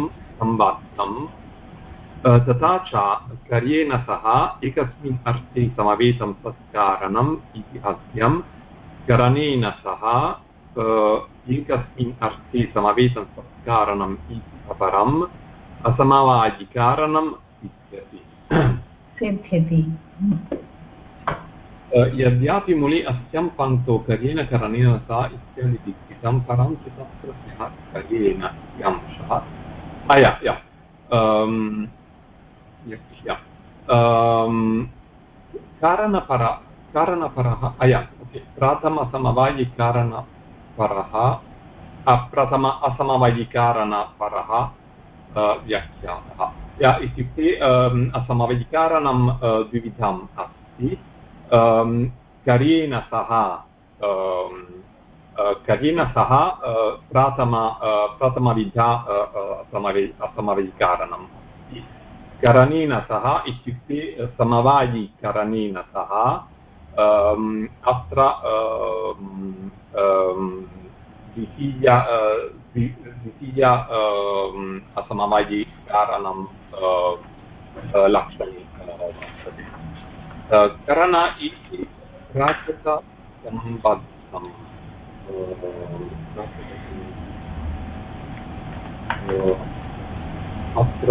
तथा च कर्येण सह एकस्मिन् अर्थे समवेतं तत्कारणम् इति अध्यं करणेन सह एकस्मिन् अर्थे समवेतं तत्कारणम् इति अपरम् असमवायिकारणम् सिद्ध्यति यद्यापि मूले अस्यां पङ्क्तौ कर्येण करणेन सह इत्यादि लिखितं परन्तु तत्र कर्येण अंशः कारणपरः प्रथम असमवायिकारणपरः व्याख्यातः इत्युक्ते असमवायिकारणं द्विविधम् अस्ति कर्येण सह प्रथमविधा असमवायिकारणम् अस्ति करणेन सह इत्युक्ते समवायिकरणेन सह अत्र द्वितीय असमवायिकारणं लक्षणीयं करण इति प्राकृतसम्बद्धम् अत्र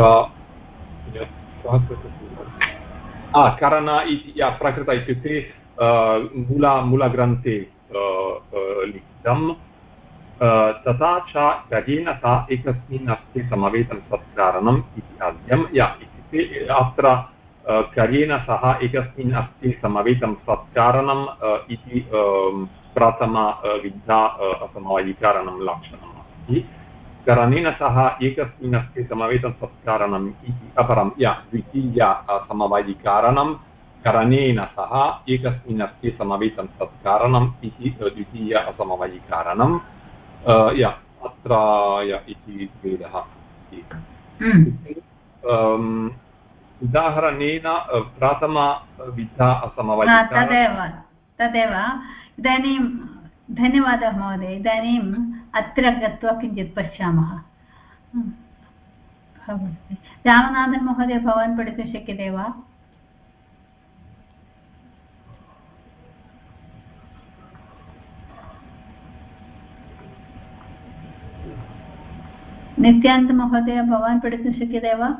करण इति प्राकृत इत्युक्ते मूलग्रन्थे लिखितं तथा च कर्येण सह एकस्मिन् अर्थे समवेतं तत्कारणम् इति आद्यम् इत्युक्ते अत्र कर्येण सह एकस्मिन् अर्थे समवेतं तत्कारणम् इति प्रथमविधा असमवायिकारणं लक्षणम् अस्ति करणेन सह एकस्मिन् अर्थे समवेतं तत्कारणम् इति अपरं द्वितीय असमवायिकारणं करणेन सह एकस्मिन् अर्थे समवेतं तत्कारणम् इति द्वितीय असमवायिकारणं अत्र इति भेदः अस्ति उदाहरणेन प्रथमविधा असमवायिकारणं तदेव इदानीं धन्यवादः महोदय इदानीम् अत्र गत्वा किञ्चित् पश्यामः रामनाथन् महोदय भवान् पठितुं शक्यते वा नित्यानन्द महोदय भवान् पठितुं शक्यते वा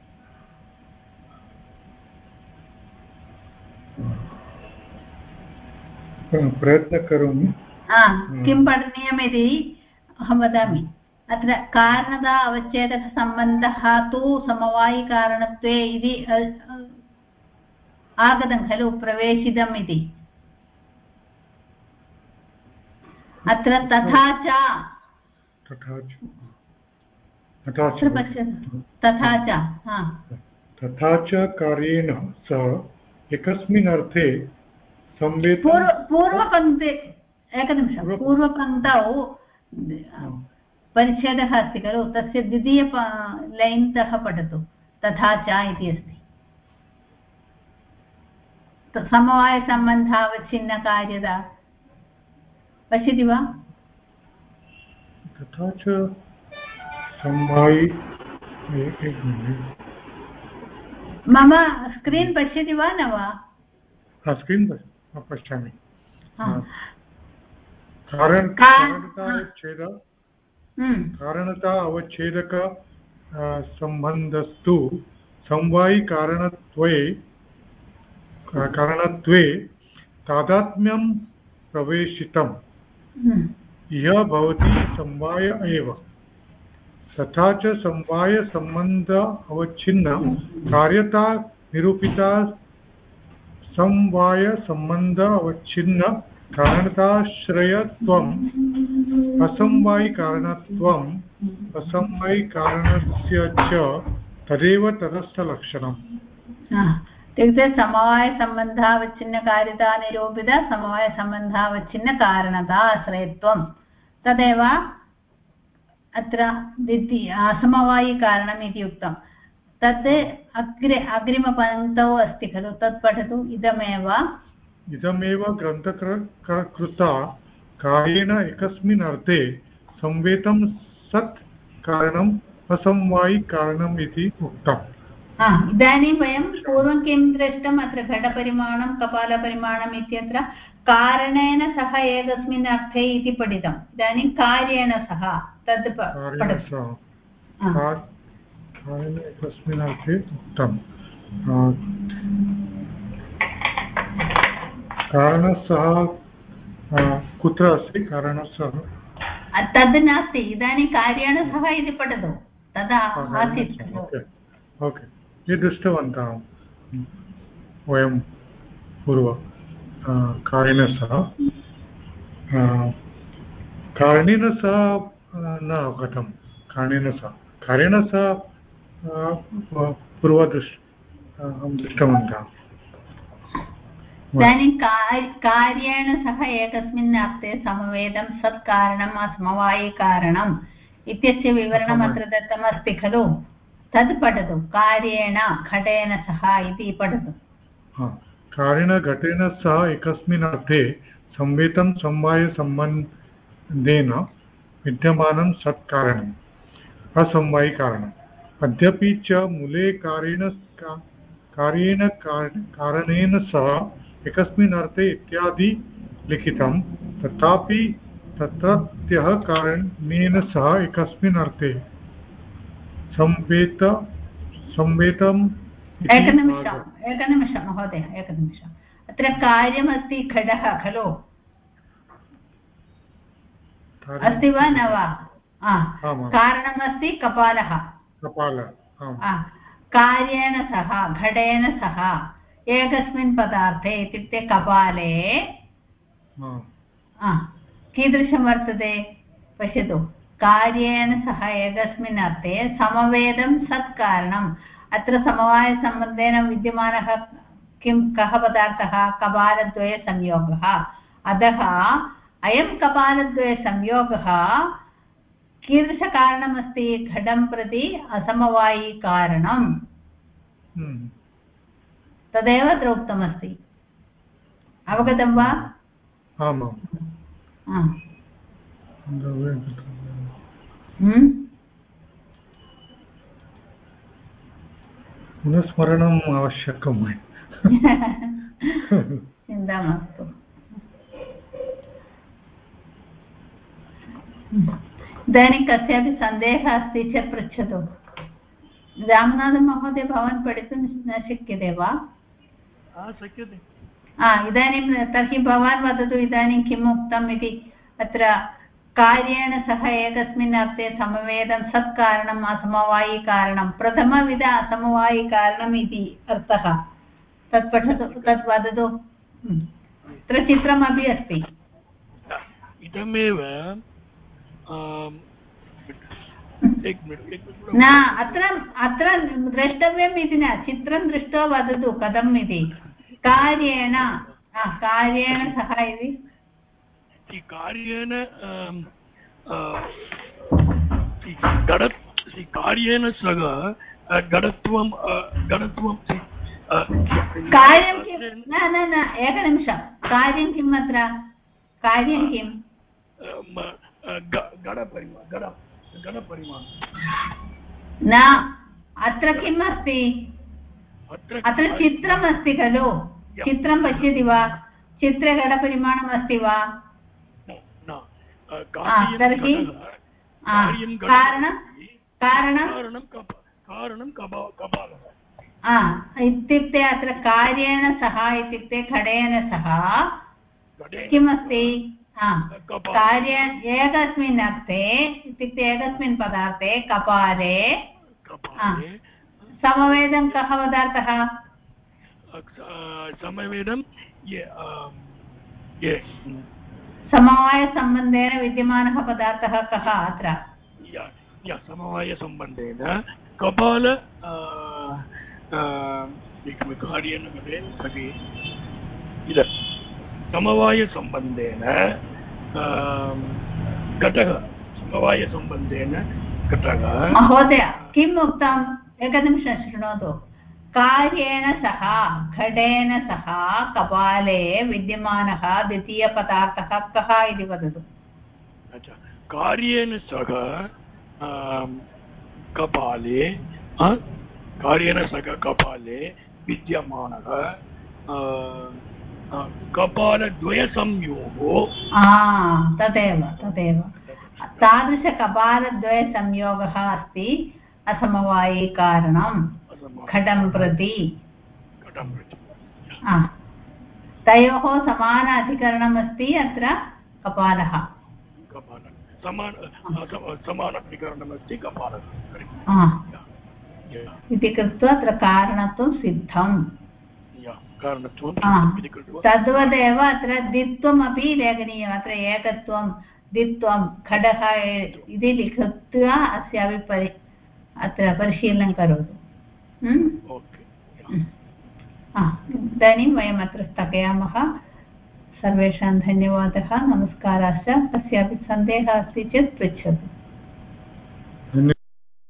प्रयत्नं करोमि किं पठनीयमिति अहं वदामि अत्र कारणता अवच्छेदकसम्बन्धः तु समवायिकारणत्वे इति आगतं खलु प्रवेशितम् इति अत्र तथा च कार्येण सह एकस्मिन् अर्थे पूर्वपङ्क्ते एकनिमिषं पूर्वपङ्क्तौ परिच्छेदः अस्ति खलु तस्य द्वितीय लैन् तः पठतु तथा च इति अस्ति समवायसम्बन्धावच्छिन्नकार्यता पश्यति वा तथा च समवायि मम स्क्रीन् पश्यति वा न वा स्क्रीन् पश्यामि कारणता अवच्छेदक सम्बन्धस्तु समवायिकारणत्वे तादात्म्यं प्रवेशितम् यः भवति समवाय एव तथा च समवायसम्बन्ध अवच्छिन्न कार्यता निरूपिता समवायसम्बन्ध अवच्छिन्न कारणताश्रयत्वम् असमवायिकारणत्वं असमवायिकारणस्य च तदेव तदस्थलक्षणम्। इत्युक्ते समवायसम्बन्धावच्छिन्नकारिता निरूपित समवायसम्बन्धावच्छिन्नकारणता आश्रयत्वं तदेव अत्र असमवायिकारणम् इति उक्तं। तद् अग्रिमपङ्क्तौ अस्ति खलु, तत् पठतु। इदमेव ग्रन्थकृता कार्येण एकस्मिन् अर्थे संवेतं सत् कारणम् असमवायिकारणम् इति उक्तम्। इदानीं वयं पूर्वं किं दृष्टम्? अत्र घटपरिमाणं कपालपरिमाणम् इत्यत्र कारणेन सह एकस्मिन् अर्थे इति पठितम्। इदानीं कार्येण सह तद् एकस्मिन् अर्थे उक्तम्। कारणसः कुत्र अस्ति? कारणसः तद् नास्ति, इदानीं कार्येण सह इति पठतु। तदा आसीत् खलु। ओके, ये दृष्टवन्तः वयं पूर्व कारणेन सह न अवगतं। कारणेन सह दृष्टवन्तः। इदानीं कार्येण सह एकस्मिन् अर्थे समवेदं सत्कारणम् असमवायिकारणम् इत्यस्य विवरणम् अत्र दत्तमस्ति खलु, तद् पठतु। कार्येण घटेन सह इति पठतु। कारेण घटेन सह एकस्मिन् अर्थे संवेतं समवायसम्बन्धेन विद्यमानं सत्कारणम् असमवायिकारणम्। अद्यपि च मूले कारणेन सह एकस्मिन् अर्थे इत्यादि लिखितं, तथापि तत्रत्यः कारणेन सह एकस्मिन् अर्थे संवेतम्। एकनिमिषं महोदय, एकनिमिषम्। अत्र कार्यमस्ति घटः खलु, अस्ति वा न वा? कारणमस्ति कपालः। कार्येण सह घटेन सह एकस्मिन् पदार्थे इत्युक्ते कपाले कीदृशं वर्तते पश्यतु। कार्येण सह एकस्मिन् अर्थे समवेदं सत्कारणम्। अत्र समवायसम्बन्धेन विद्यमानः कः पदार्थः? कपालद्वयसंयोगः। अतः अयं कपालद्वयसंयोगः कीदृशकारणमस्ति? घटं प्रति असमवायिकारणम्। तदेव अत्र उक्तमस्ति। अवगतं वा? पुनस्मरणम् आवश्यकं। चिन्ता मास्तु। इदानीं कस्यापि सन्देहः अस्ति चेत् पृच्छतु। रामनाथन् महोदय, भवान् पठितुं न शक्यते वा? शक्यते। इदानीं तर्हि भवान् वदतु, इदानीं किम् उक्तम् इति। अत्र कार्येण सह एकस्मिन् अर्थे समवेदं सत्कारणम् असमवायिकारणं, प्रथमविध असमवायिकारणम् इति अर्थः। तत् पठतु, तत् वदतु। अत्र चित्रमपि अस्ति। इदमेव न, अत्र द्रष्टव्यम् इति न, चित्रं दृष्ट्वा वदतु कथम् इति। कार्येण सह इति कार्येण कार्येण सह घटत्वं कार्यं किं? न एकनिमिषं। कार्यं किम् अत्र? कार्यं किम्? न, अत्र किम् अस्ति? अत्र चित्रमस्ति खलु, चित्रं पश्यति वा? चित्रे घटपरिमाणम् अस्ति वा? तर्हि कारणं कपालः। इत्युक्ते अत्र कार्येण सह इत्युक्ते घटेन सह किमस्ति? कार्य एकस्मिन् अर्थे इत्युक्ते एकस्मिन् पदार्थे कपाले समवेदं कः पदार्थः? समवेदं समवायसम्बन्धेन विद्यमानः पदार्थः कः अत्र? समवायसम्बन्धेन कपाल कार्येन घटे इदं समवायसम्बन्धेन घटः समवायसम्बन्धेन घटः महोदय किम् उक्तम् एकनिमिषं शृणोतु कार्येण सह घटेन सह कपाले विद्यमानः द्वितीयपदार्थः कः इति वदतु कार्येन सह कपाले विद्यमानः कपालद्वयसंयोगो तदेव तादृशकपालद्वयसंयोगः अस्ति असमवायिकारणं घटं प्रति तयोः समान अधिकरणम् अस्ति अत्र कपालः समानाधिकरणमस्ति कपालः इति कृत्वा अत्र कारणत्वं सिद्धम् तद्वदेव अत्र द्वित्वमपि लेखनीयम् अत्र एकत्वं द्वित्वं खडः इति लिखित्वा अस्यापि अत्र परिशीलनं करोतु इदानीं वयम् अत्र स्थगयामः सर्वेषां धन्यवादः नमस्काराश्च कस्यापि सन्देहः अस्ति चेत् पृच्छतु